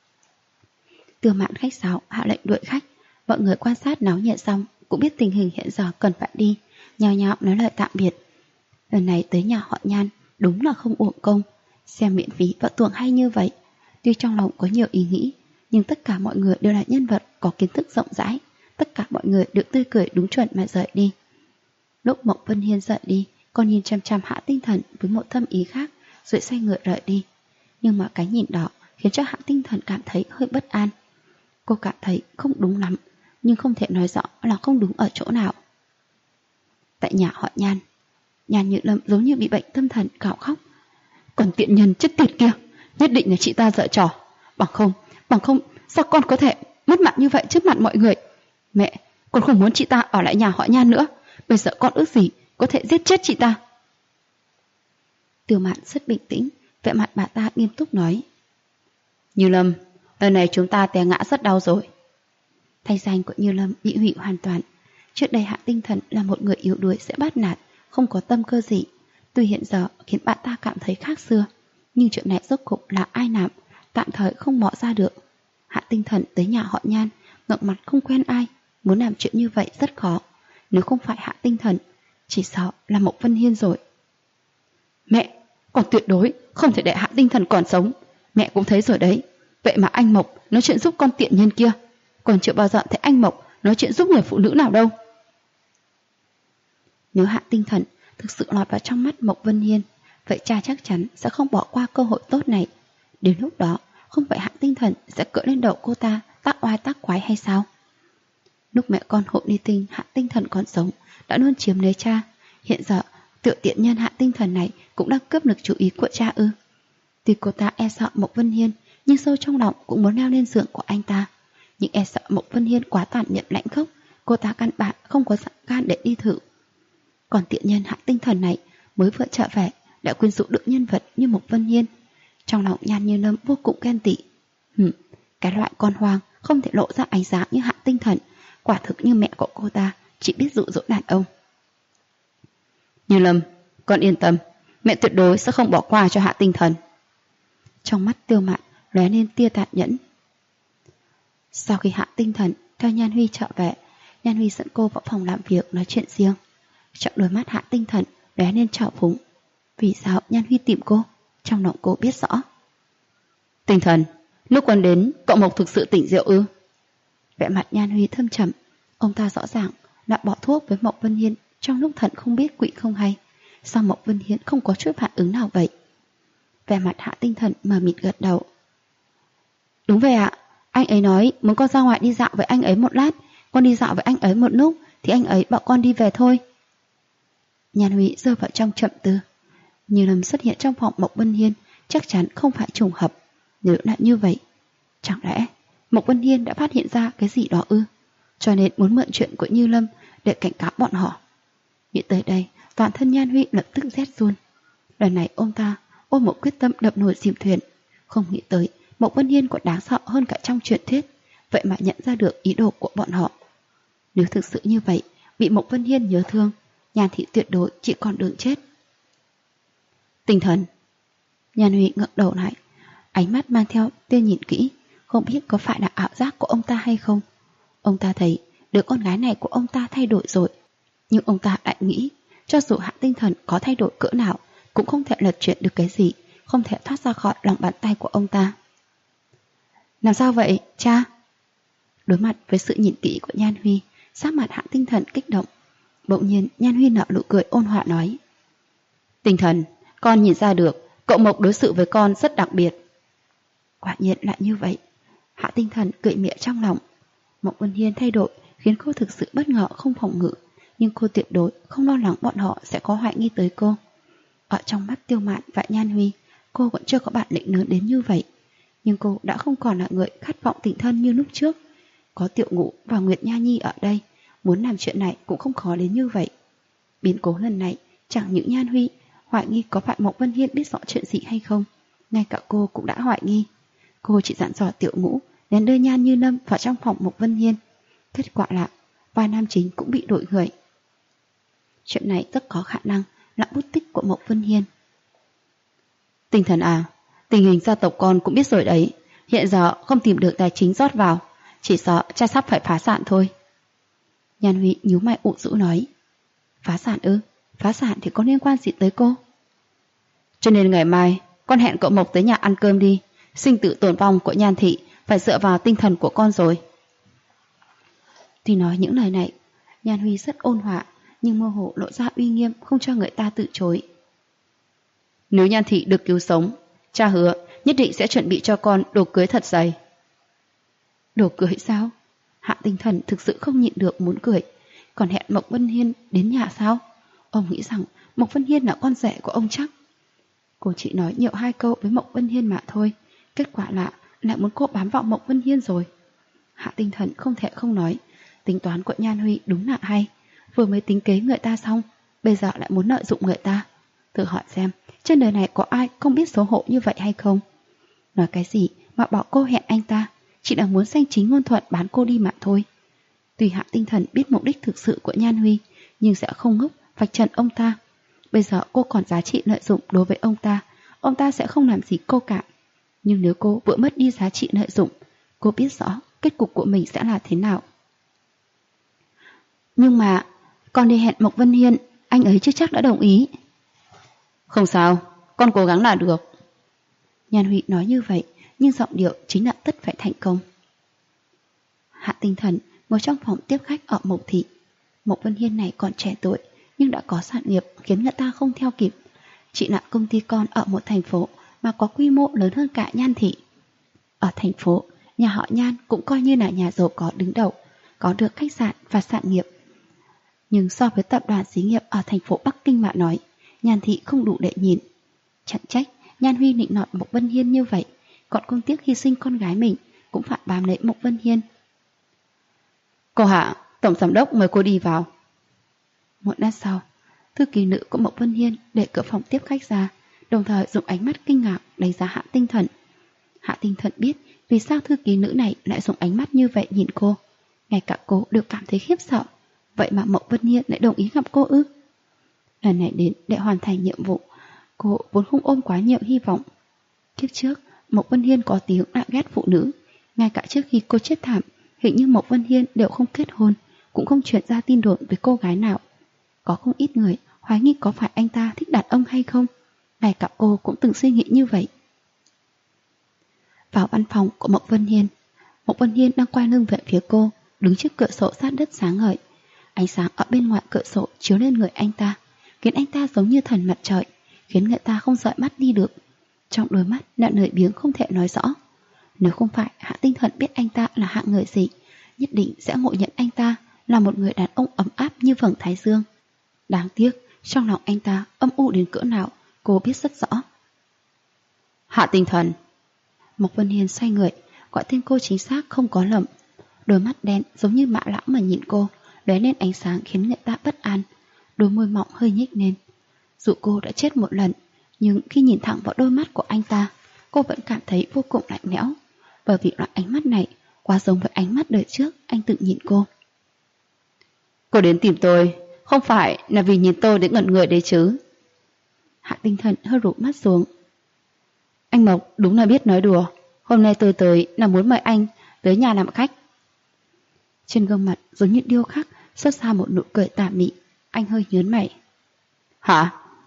Tiêu Mạn khách sáo hạ lệnh đuổi khách. Mọi người quan sát náo nhiệt xong cũng biết tình hình hiện giờ cần phải đi, nhao nhao nói lời tạm biệt. Lần này tới nhà họ Nhan đúng là không uổng công, xem miễn phí và tuồng hay như vậy. Tuy trong lòng có nhiều ý nghĩ, nhưng tất cả mọi người đều là nhân vật có kiến thức rộng rãi, tất cả mọi người đều tươi cười đúng chuẩn mà rời đi. Lúc Mộc Vân Hiên rời đi, còn nhìn chăm chăm Hạ Tinh Thần với một thâm ý khác, rồi xoay người rời đi. Nhưng mà cái nhìn đó khiến cho Hạ Tinh Thần cảm thấy hơi bất an. Cô cảm thấy không đúng lắm, nhưng không thể nói rõ là không đúng ở chỗ nào. Tại nhà họ Nhan, Nhan Như Lâm giống như bị bệnh tâm thần gào khóc. Còn tiện nhân chết tiệt kia, nhất định là chị ta giở trò. Bằng không, sao con có thể mất mặt như vậy trước mặt mọi người? Mẹ, con không muốn chị ta ở lại nhà họ Nhan nữa. Bây giờ con ước gì có thể giết chết chị ta. Tiêu Mạn rất bình tĩnh, vẻ mặt bà ta nghiêm túc nói. Như Lâm, lần này chúng ta té ngã rất đau rồi. Thanh danh của Như Lâm bị hủy hoàn toàn. Trước đây Hạ Tinh Thần là một người yếu đuối sẽ bắt nạt, không có tâm cơ gì. Tuy hiện giờ khiến bạn ta cảm thấy khác xưa, nhưng chuyện này rốt cuộc là ai làm, tạm thời không mò ra được. Hạ Tinh Thần tới nhà họ Nhan, ngậm mặt không quen ai, muốn làm chuyện như vậy rất khó. Nếu không phải Hạ Tinh Thần, chỉ sợ là Mộc Vân Hiên rồi. Mẹ, còn tuyệt đối không thể để Hạ Tinh Thần còn sống. Mẹ cũng thấy rồi đấy. Vậy mà anh Mộc nói chuyện giúp con tiện nhân kia, còn chưa bao giờ thấy anh Mộc nói chuyện giúp người phụ nữ nào đâu. Nếu Hạ Tinh Thần thực sự lọt vào trong mắt Mộc Vân Hiên, vậy cha chắc chắn sẽ không bỏ qua cơ hội tốt này. Đến lúc đó, không phải Hạ Tinh Thần sẽ cỡ lên đầu cô ta tác oai tác quái hay sao? Lúc mẹ con Hộ Ni Tinh Hạ Tinh Thần còn sống đã luôn chiếm lấy cha. Hiện giờ tiểu tiện nhân Hạ Tinh Thần này cũng đang cướp lực chú ý của cha ư? Tuy cô ta e sợ Mộc Vân Hiên, nhưng sâu trong lòng cũng muốn leo lên giường của anh ta. Nhưng e sợ Mộc Vân Hiên quá tàn nhẫn lãnh khốc, cô ta căn bản không có gan để đi thử. Còn tiện nhân Hạ Tinh Thần này mới vừa trở về đã quyến rũ được nhân vật như Mộc Vân Hiên. Trong lòng Nhan Như Lâm vô cùng ghen tị. Cái loại con hoang không thể lộ ra ánh sáng như Hạ Tinh Thần, quả thực như mẹ của cô ta chỉ biết dụ dỗ đàn ông. Như Lâm, con yên tâm, mẹ tuyệt đối sẽ không bỏ qua cho Hạ Tinh Thần. Trong mắt Tiêu Mạn lóe lên tia tàn nhẫn. Sau khi Hạ Tinh Thần theo Nhan Huy trở về, Nhan Huy dẫn cô vào phòng làm việc nói chuyện riêng. Trong đôi mắt Hạ Tinh Thần lóe lên trào phúng. Vì sao Nhan Huy tìm cô? Trong lòng cô biết rõ. Tinh thần, lúc con đến, cậu Mộc thực sự tỉnh rượu ư? Vẻ mặt Nhan Huy thâm trầm. Ông ta rõ ràng đã bỏ thuốc với Mộc Vân Hiên trong lúc thận không biết quỵ không hay. Sao Mộc Vân Hiên không có chút phản ứng nào vậy? Vẻ mặt Hạ Tinh Thần mờ mịt gật đầu. Đúng vậy ạ, anh ấy nói muốn con ra ngoài đi dạo với anh ấy một lát. Con đi dạo với anh ấy một lúc thì anh ấy bảo con đi về thôi. Nhan Huy rơi vào trong trầm tư. Như Lâm xuất hiện trong phòng Mộc Vân Hiên chắc chắn không phải trùng hợp. Nếu lại như vậy, chẳng lẽ Mộc Vân Hiên đã phát hiện ra cái gì đó ư? Cho nên muốn mượn chuyện của Như Lâm để cảnh cáo bọn họ. Nghĩ tới đây, toàn thân Nhan Huy lập tức rét run. Lần này ông ta ôm một quyết tâm đập nồi chìm thuyền. Không nghĩ tới Mộc Vân Hiên còn đáng sợ hơn cả trong truyền thuyết. Vậy mà nhận ra được ý đồ của bọn họ. Nếu thực sự như vậy, bị Mộc Vân Hiên nhớ thương, Nhan Thị tuyệt đối chỉ còn đường chết. Tinh thần. Nhan Huy ngẩng đầu lại, ánh mắt mang theo tia nhìn kỹ, không biết có phải là ảo giác của ông ta hay không. Ông ta thấy đứa con gái này của ông ta thay đổi rồi, nhưng ông ta lại nghĩ cho dù Hạ Tinh Thần có thay đổi cỡ nào cũng không thể lật chuyển được cái gì, không thể thoát ra khỏi lòng bàn tay của ông ta. Làm sao vậy, cha? Đối mặt với sự nhìn kỹ của Nhan Huy, sắc mặt Hạ Tinh Thần kích động. Bỗng nhiên Nhan Huy nở nụ cười ôn hòa nói: Tinh Thần, con nhìn ra được cậu Mộc đối xử với con rất đặc biệt. Quả nhiên lại như vậy. Hạ Tinh Thần cười mỉa trong lòng. Mộc Vân Hiên thay đổi khiến cô thực sự bất ngờ không phòng ngự, nhưng cô tuyệt đối không lo lắng bọn họ sẽ có hoài nghi tới cô. Ở trong mắt Tiêu Mạn và Nhan Huy, cô vẫn chưa có bản lĩnh lớn đến như vậy, nhưng cô đã không còn là người khát vọng tình thân như lúc trước. Có Tiểu Ngũ và Nguyệt Nha Nhi ở đây, muốn làm chuyện này cũng không khó đến như vậy. Biến cố lần này chẳng những Nhan Huy hoài nghi có phải Mộc Vân Hiên biết rõ chuyện gì hay không, ngay cả cô cũng đã hoài nghi. Cô chỉ dặn dò Tiểu Ngũ đến đưa Nhan Như Lâm vào trong phòng Mộc Vân Hiên. Kết quả là vai nam chính cũng bị đổi người. Chuyện này rất có khả năng là bút tích của Mộc Vân Hiên. Tinh Thần à, tình hình gia tộc con cũng biết rồi đấy. Hiện giờ không tìm được tài chính rót vào, chỉ sợ cha sắp phải phá sản thôi. Nhan Huy nhíu mày ủ rũ nói: Phá sản ư? Phá sản thì có liên quan gì tới cô? Cho nên ngày mai con hẹn cậu Mộc tới nhà ăn cơm đi. Sinh tử tồn vong của Nhan Thị phải dựa vào tinh thần của con rồi. Tuy nói những lời này, Nhan Huy rất ôn hòa, nhưng mơ hồ lộ ra uy nghiêm không cho người ta từ chối. Nếu Nhan Thị được cứu sống, cha hứa nhất định sẽ chuẩn bị cho con đồ cưới thật dày. Đồ cưới sao? Hạ Tinh Thần thực sự không nhịn được muốn cười. Còn hẹn Mộc Vân Hiên đến nhà sao? Ông nghĩ rằng Mộc Vân Hiên là con rể của ông chắc. Cô chỉ nói nhiều hai câu với Mộc Vân Hiên mà thôi. Kết quả là lại muốn cô bám vào Mộc Vân Hiên rồi. Hạ Tinh Thần không thể không nói, tính toán của Nhan Huy đúng là hay. Vừa mới tính kế người ta xong, bây giờ lại muốn lợi dụng người ta. Thử hỏi xem, trên đời này có ai không biết xấu hổ như vậy hay không? Nói cái gì mà bảo cô hẹn anh ta, chỉ là muốn danh chính ngôn thuận bán cô đi mà thôi. Tuy Hạ Tinh Thần biết mục đích thực sự của Nhan Huy, nhưng sẽ không ngốc vạch trần ông ta. Bây giờ cô còn giá trị lợi dụng đối với ông ta sẽ không làm gì cô cả. Nhưng nếu cô vừa mất đi giá trị lợi dụng, cô biết rõ kết cục của mình sẽ là thế nào. Nhưng mà con đi hẹn Mộc Vân Hiên, anh ấy chưa chắc đã đồng ý. Không sao, con cố gắng là được. Nhan Huy nói như vậy, nhưng giọng điệu chính là tất phải thành công. Hạ Tinh Thần ngồi trong phòng tiếp khách ở Mộc Thị. Mộc Vân Hiên này còn trẻ tuổi, nhưng đã có sản nghiệp khiến người ta không theo kịp. Chị là công ty con ở một thành phố mà có quy mô lớn hơn cả Nhan Thị. Ở thành phố, nhà họ Nhan cũng coi như là nhà giàu có đứng đầu, có được khách sạn và sản nghiệp. Nhưng so với tập đoàn xí nghiệp ở thành phố Bắc Kinh mà nói, Nhan Thị không đủ để nhìn. Chẳng trách Nhan Huy nịnh nọt Mộc Vân Hiên như vậy, còn không tiếc hy sinh con gái mình cũng phải bám lấy Mộc Vân Hiên. Cô Hạ, tổng giám đốc mời cô đi vào. Một lát sau, thư ký nữ của Mộc Vân Hiên để cửa phòng tiếp khách ra, đồng thời dùng ánh mắt kinh ngạc đánh giá Hạ Tinh Thần. Hạ Tinh Thần biết vì sao thư ký nữ này lại dùng ánh mắt như vậy nhìn cô. Ngay cả cô đều cảm thấy khiếp sợ. Vậy mà Mộc Vân Hiên lại đồng ý gặp cô ư? Lần này đến để hoàn thành nhiệm vụ, cô vốn không ôm quá nhiều hy vọng. Kiếp trước, Mộc Vân Hiên có tiếng là ghét phụ nữ. Ngay cả trước khi cô chết thảm, hình như Mộc Vân Hiên đều không kết hôn, cũng không truyền ra tin đồn với cô gái nào. Có không ít người hoài nghi có phải anh ta thích đàn ông hay không. ngay cả cô cũng từng suy nghĩ như vậy. Vào văn phòng của Mộc Vân Hiên, Mộc Vân Hiên đang quay lưng về phía cô, đứng trước cửa sổ sát đất sáng ngời. Ánh sáng ở bên ngoài cửa sổ chiếu lên người anh ta, khiến anh ta giống như thần mặt trời, khiến người ta không rời mắt đi được. Trong đôi mắt là lười biếng không thể nói rõ. Nếu không phải Hạ Tinh Thần biết anh ta là hạng người gì, nhất định sẽ ngộ nhận anh ta là một người đàn ông ấm áp như vầng thái dương. Đáng tiếc, trong lòng anh ta âm u đến cỡ nào, cô biết rất rõ. Hạ Tinh Thần. Mộc Vân Hiên xoay người, gọi tên cô chính xác không có lầm. Đôi mắt đen giống như mạ lão mà nhìn cô, lóe lên ánh sáng khiến người ta bất an. Đôi môi mọng hơi nhếch lên. Dù cô đã chết một lần, nhưng khi nhìn thẳng vào đôi mắt của anh ta, cô vẫn cảm thấy vô cùng lạnh lẽo, bởi vì loại ánh mắt này quá giống với ánh mắt đời trước anh tự nhìn cô. Cô đến tìm tôi, không phải là vì nhìn tôi để ngẩn người đấy chứ? Hạ Tinh Thần hơi rụt mắt xuống. Anh Mộc đúng là biết nói đùa. Hôm nay tôi tới là muốn mời anh tới nhà làm khách. Trên gương mặt giống như điêu khắc xuất ra một nụ cười tà mị. Anh hơi nhớn mày. Hả?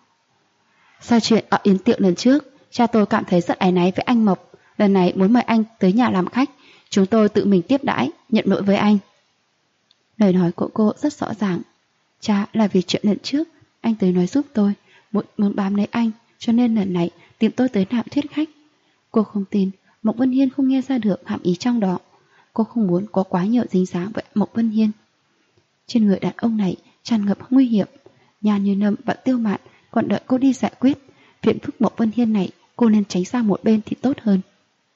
Sau chuyện ở yến tiệc lần trước, cha tôi cảm thấy rất áy náy với anh Mộc. Lần này muốn mời anh tới nhà làm khách, chúng tôi tự mình tiếp đãi, nhận lỗi với anh. Lời nói của cô rất rõ ràng. Cha là vì chuyện lần trước, anh tới nói giúp tôi, muốn bám lấy anh, cho nên lần này tìm tôi tới làm thuyết khách. Cô không tin Mộc Vân Hiên không nghe ra được hàm ý trong đó. Cô không muốn có quá nhiều dính dáng với Mộc Vân Hiên. Trên người đàn ông này tràn ngập nguy hiểm. Nhan Như Lâm và Tiêu Mạn còn đợi cô đi giải quyết. Phiền phức Mộc Vân Hiên này cô nên tránh sang một bên thì tốt hơn.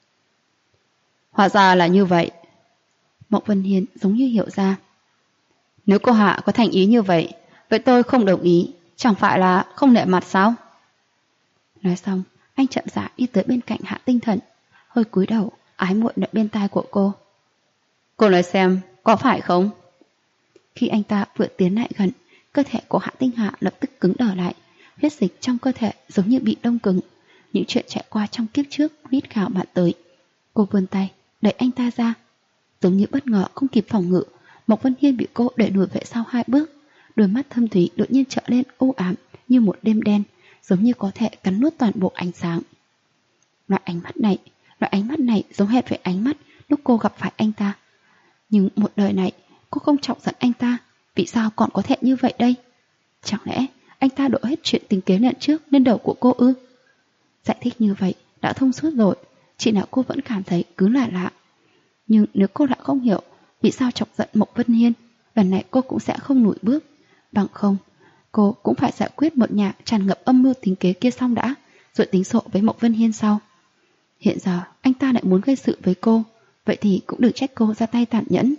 Hóa ra là như vậy. Mộc Vân Hiên giống như hiểu ra. Nếu cô Hạ có thành ý như vậy, vậy tôi không đồng ý, chẳng phải là không nể mặt sao? Nói xong, anh chậm rãi đi tới bên cạnh Hạ Tinh Thần, hơi cúi đầu, ái muội đợi bên tai của cô. Cô nói xem, có phải không? Khi anh ta vừa tiến lại gần, cơ thể của Hạ Tinh Hạ lập tức cứng đờ lại, huyết dịch trong cơ thể giống như bị đông cứng. Những chuyện chạy qua trong kiếp trước rít gào bạn tới. Cô vươn tay, đẩy anh ta ra. Giống như bất ngờ không kịp phòng ngự, Mộc Vân Hiên bị cô đẩy lùi về sau 2 bước. Đôi mắt thâm thúy đột nhiên trở lên u ám như một đêm đen, giống như có thể cắn nuốt toàn bộ ánh sáng. Loại ánh mắt này giống hệt với ánh mắt lúc cô gặp phải anh ta. Nhưng một đời này cô không chọc giận anh ta, vì sao còn có thể như vậy đây? Chẳng lẽ anh ta đổ hết chuyện tình kế lần trước lên đầu của cô ư? Giải thích như vậy đã thông suốt rồi, chỉ là cô vẫn cảm thấy cứ là lạ. Nhưng nếu cô lại không hiểu vì sao chọc giận Mộc Vân Hiên, lần này cô cũng sẽ không lùi bước. Bằng không, cô cũng phải giải quyết một nhà tràn ngập âm mưu tính kế kia xong đã, rồi tính sổ với Mộc Vân Hiên sau. Hiện giờ anh ta lại muốn gây sự với cô, vậy thì cũng đừng trách cô ra tay tàn nhẫn.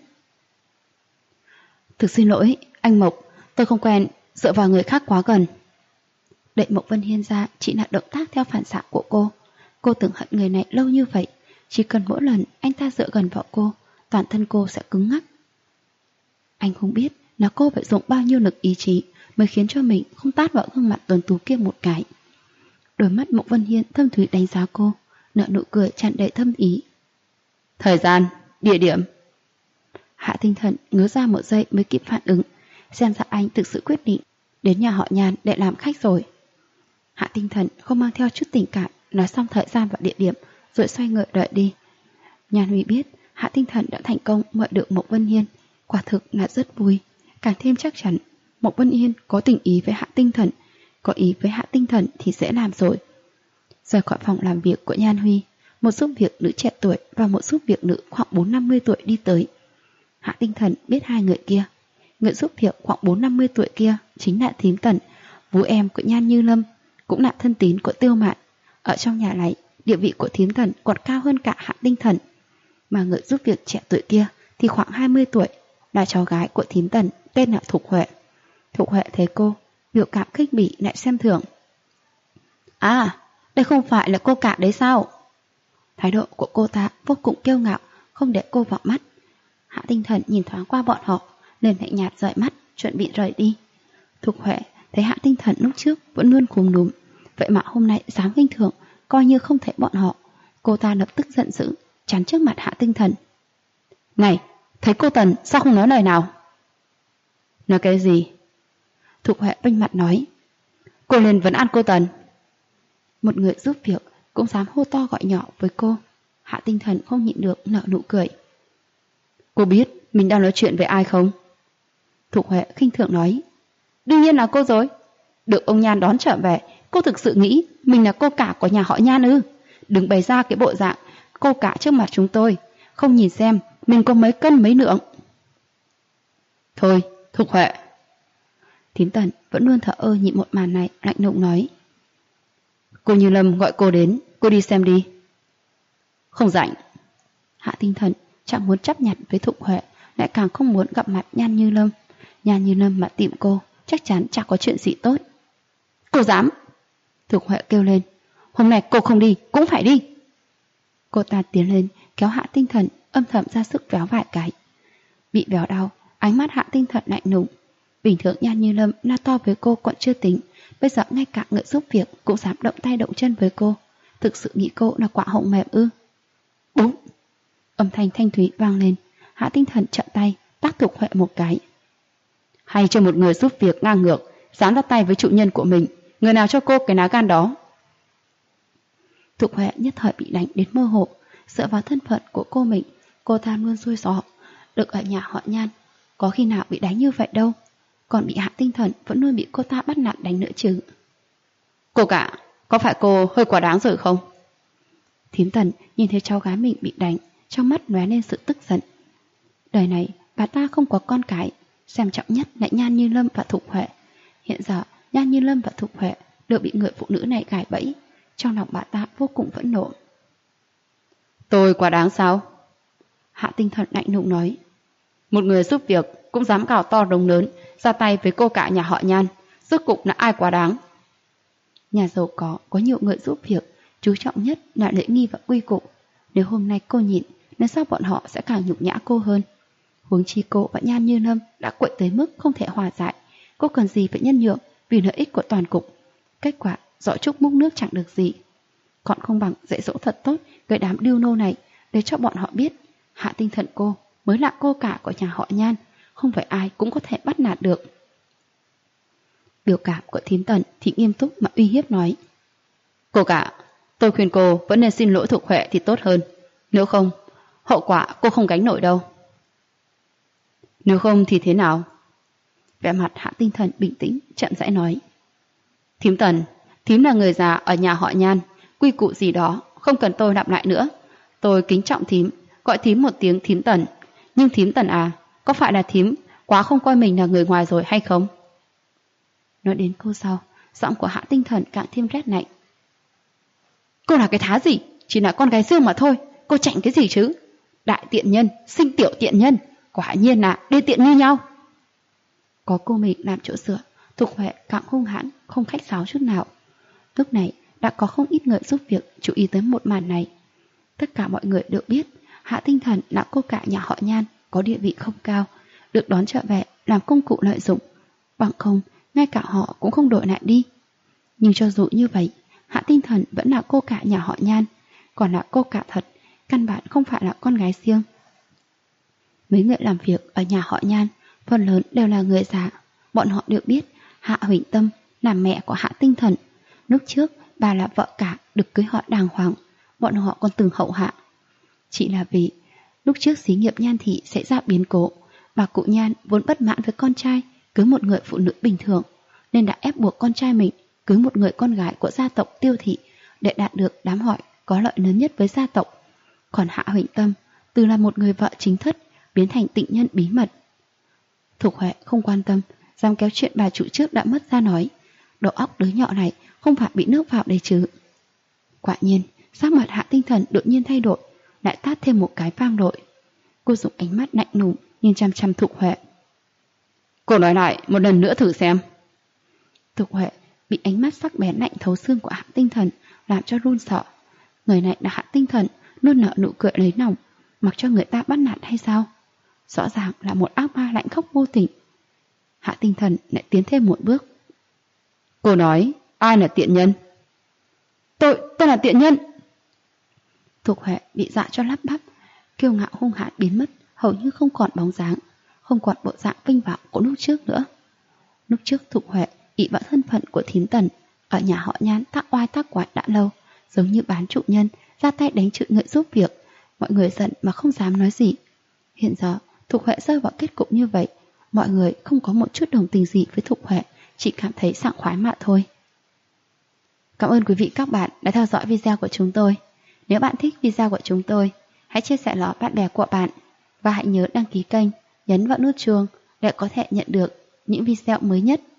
Thực xin lỗi, anh Mộc, tôi không quen dựa vào người khác quá gần. Đẩy Mộc Vân Hiên ra chỉ là động tác theo phản xạ của cô. Cô từng hận người này lâu như vậy, chỉ cần mỗi lần anh ta dựa gần vào cô, toàn thân cô sẽ cứng ngắc. Anh không biết là cô phải dùng bao nhiêu lực ý chí mới khiến cho mình không tát vào gương mặt tuấn tú kia một cái. Đôi mắt Mộc Vân Hiên thâm thúy đánh giá cô, nở nụ cười tràn đầy thâm ý. Thời gian, địa điểm. Hạ Tinh Thần ngớ ra một giây mới kịp phản ứng, xem ra anh thực sự quyết định đến nhà họ Nhan để làm khách rồi. Hạ Tinh Thần không mang theo chút tình cảm, nói xong thời gian và địa điểm rồi xoay người đợi đi. Nhan Huy biết Hạ Tinh Thần đã thành công mời được Mộc Vân Hiên, quả thực là rất vui, càng thêm chắc chắn Mộc Vân Hiên có tình ý với Hạ Tinh Thần, có ý với Hạ Tinh Thần thì sẽ làm rồi. Rời khỏi phòng làm việc của Nhan Huy, một giúp việc nữ trẻ tuổi và một giúp việc nữ khoảng 4-50 tuổi đi tới. Hạ Tinh Thần biết hai người kia. Người giúp việc khoảng 4-50 tuổi kia chính là Thím Tần, vú em của Nhan Như Lâm, cũng là thân tín của Tiêu Mạn. Ở trong nhà này, địa vị của Thím Tần còn cao hơn cả Hạ Tinh Thần. Mà người giúp việc trẻ tuổi kia thì khoảng 20 tuổi, là cháu gái của Thím Tần, tên là Thục Huệ. Thục Huệ thấy cô, biểu cảm khích bỉ lại xem thường. À, đây không phải là cô cả đấy sao? Thái độ của cô ta vô cùng kiêu ngạo, không để cô vào mắt. Hạ Tinh Thần nhìn thoáng qua bọn họ, liền lạnh nhạt rời mắt, chuẩn bị rời đi. Thục Huệ thấy Hạ Tinh Thần lúc trước vẫn luôn cúm núm, vậy mà hôm nay dám khinh thường, coi như không thấy bọn họ. Cô ta lập tức giận dữ, chắn trước mặt Hạ Tinh Thần. Này, thấy cô Tần sao không nói lời nào? Nói cái gì? Thục Huệ bênh mặt nói. Cô liền vẫn ăn cô Tần. Một người giúp việc cũng dám hô to gọi nhỏ với cô. Hạ Tinh Thần không nhịn được nở nụ cười. Cô biết mình đang nói chuyện với ai không? Thục Huệ khinh thường nói. Đương nhiên là cô rồi. Được ông Nhan đón trở về, cô thực sự nghĩ mình là cô cả của nhà họ Nhan ư? Đừng bày ra cái bộ dạng cô cả trước mặt chúng tôi, không nhìn xem mình có mấy cân mấy lượng. Thôi, Thục Huệ. Thím Tần vẫn luôn thở ơ nhịn một màn này, lạnh lùng nói. Cô Như Lâm gọi cô đến, cô đi xem đi. Không rảnh. Hạ Tinh Thần chẳng muốn chấp nhặt với Thục Huệ, lại càng không muốn gặp mặt Nhan Như Lâm. Nhan Như Lâm mà tìm cô, chắc chắn chẳng có chuyện gì tốt. Cô dám! Thục Huệ kêu lên. Hôm nay cô không đi, cũng phải đi. Cô ta tiến lên, kéo Hạ Tinh Thần, âm thầm ra sức véo vài cái. Bị véo đau, ánh mắt Hạ Tinh Thần lạnh lùng. Bình thường Nhan Như Lâm la to với cô còn chưa tính, bây giờ ngay cả người giúp việc cũng dám động tay động chân với cô. Thực sự nghĩ cô là quả họng mềm ư? Búng! Âm thanh thanh thúy vang lên. Hạ Tinh Thần trợn tay, tát Thục Huệ một cái. Hay cho một người giúp việc ngang ngược, dám ra tay với chủ nhân của mình, người nào cho cô cái lá gan đó? Thục Huệ nhất thời bị đánh đến mơ hồ. Dựa vào thân phận của cô mình, cô ta luôn xui xỏ. Được ở nhà họ Nhan, có khi nào bị đánh như vậy đâu. Còn bị Hạ Tinh Thần vẫn luôn bị cô ta bắt nạt đánh nữa chứ. Cô cả, có phải cô hơi quá đáng rồi không? Thím Tần nhìn thấy cháu gái mình bị đánh, trong mắt lóe lên sự tức giận. Đời này bà ta không có con cái, xem trọng nhất lại Nhan Như Lâm và Thục Huệ. Hiện giờ Nhan Như Lâm và Thục Huệ đều bị người phụ nữ này gài bẫy. Trong lòng bà ta vô cùng phẫn nộ. Tôi quá đáng sao? Hạ Tinh Thần lạnh lùng nói. Một người giúp việc cũng dám cào to rống lớn, ra tay với cô cả nhà họ Nhan, rốt cục là ai quá đáng? Nhà giàu có nhiều người giúp việc, chú trọng nhất là lễ nghi và quy củ. Nếu hôm nay cô nhịn, nên sao bọn họ sẽ càng nhục nhã cô hơn? Huống chi cô và Nhan Như Lâm đã quậy tới mức không thể hòa giải, cô cần gì phải nhân nhượng vì lợi ích của toàn cục? Kết quả giỏ trúc múc nước chẳng được gì. Còn không bằng dạy dỗ thật tốt cái đám điêu nô này, để cho bọn họ biết Hạ Tinh Thần cô mới là cô cả của nhà họ Nhan, không phải ai cũng có thể bắt nạt được. Biểu cảm của thím Tần thì nghiêm túc mà uy hiếp nói. Cô cả, tôi khuyên cô vẫn nên xin lỗi Thục Huệ thì tốt hơn. Nếu không, hậu quả cô không gánh nổi đâu. Nếu không thì thế nào? Vẻ mặt Hạ Tinh Thần bình tĩnh, chậm rãi nói. Thím Tần, thím là người già ở nhà họ Nhan, quy củ gì đó không cần tôi lặp lại nữa. Tôi kính trọng thím, gọi thím một tiếng thím Tần. Nhưng thím Tần à, có phải là thím quá không coi mình là người ngoài rồi hay không? Nói đến câu sau, giọng của Hạ Tinh Thần càng thêm rét lạnh. Cô là cái thá gì? Chỉ là con gái riêng mà thôi, cô chảnh cái gì chứ? Đại tiện nhân, sinh tiểu tiện nhân, quả nhiên là đê tiện như nhau. Có cô mình làm chỗ dựa, Thục Huệ càng hung hãn, không khách sáo chút nào. Lúc này đã có không ít người giúp việc chú ý tới một màn này. Tất cả mọi người đều biết Hạ Tinh Thần là cô cả nhà họ Nhan, có địa vị không cao, được đón trở về làm công cụ lợi dụng. Bằng không, ngay cả họ cũng không đổi lại đi. Nhưng cho dù như vậy, Hạ Tinh Thần vẫn là cô cả nhà họ Nhan, còn là cô cả thật, căn bản không phải là con gái riêng. Mấy người làm việc ở nhà họ Nhan, phần lớn đều là người già. Bọn họ đều biết Hạ Huỳnh Tâm là mẹ của Hạ Tinh Thần. Lúc trước, bà là vợ cả được cưới họ đàng hoàng, bọn họ còn từng hậu hạ. Chỉ là vì lúc trước xí nghiệp Nhan thị xảy ra biến cố, bà cụ Nhan vốn bất mãn với con trai cưới một người phụ nữ bình thường, nên đã ép buộc con trai mình cưới một người con gái của gia tộc Tiêu thị để đạt được đám hỏi có lợi lớn nhất với gia tộc. Còn Hạ Huỳnh Tâm từ là một người vợ chính thất biến thành tịnh nhân bí mật. Thục Huệ không quan tâm, dám kéo chuyện bà chủ trước đã mất ra nói. Đầu óc đứa nhỏ này không phải bị nước vào đây chứ. Quả nhiên, sắc mặt Hạ Tinh Thần đột nhiên thay đổi, lại tát thêm một cái vang dội. Cô dùng ánh mắt lạnh lùng nhìn chăm chăm Thục Huệ. Cô nói lại một lần nữa thử xem. Thục Huệ bị ánh mắt sắc bén lạnh thấu xương của Hạ Tinh Thần làm cho run sợ. Người này là Hạ Tinh Thần, luôn nở nụ cười lấy lòng, mặc cho người ta bắt nạt hay sao? Rõ ràng là một ác ma lạnh khóc vô tình. Hạ Tinh Thần lại tiến thêm một bước. Cô nói ai là tiện nhân? Tôi là tiện nhân. Thục Huệ bị dọa cho lắp bắp, kiêu ngạo hung hãn biến mất, hầu như không còn bóng dáng, không còn bộ dạng vinh váo của lúc trước nữa. Lúc trước Thục Huệ ỷ vào thân phận của thím Tần, Ở nhà họ Nhan tác oai tác quái đã lâu, giống như bán trụ nhân, ra tay đánh chửi người giúp việc. Mọi người giận mà không dám nói gì. Hiện giờ, Thục Huệ rơi vào kết cục như vậy, mọi người không có một chút đồng tình gì với Thục Huệ, chỉ cảm thấy sảng khoái mà thôi. Cảm ơn quý vị các bạn đã theo dõi video của chúng tôi. Nếu bạn thích video của chúng tôi, hãy chia sẻ nó bạn bè của bạn và hãy nhớ đăng ký kênh, nhấn vào nút chuông để có thể nhận được những video mới nhất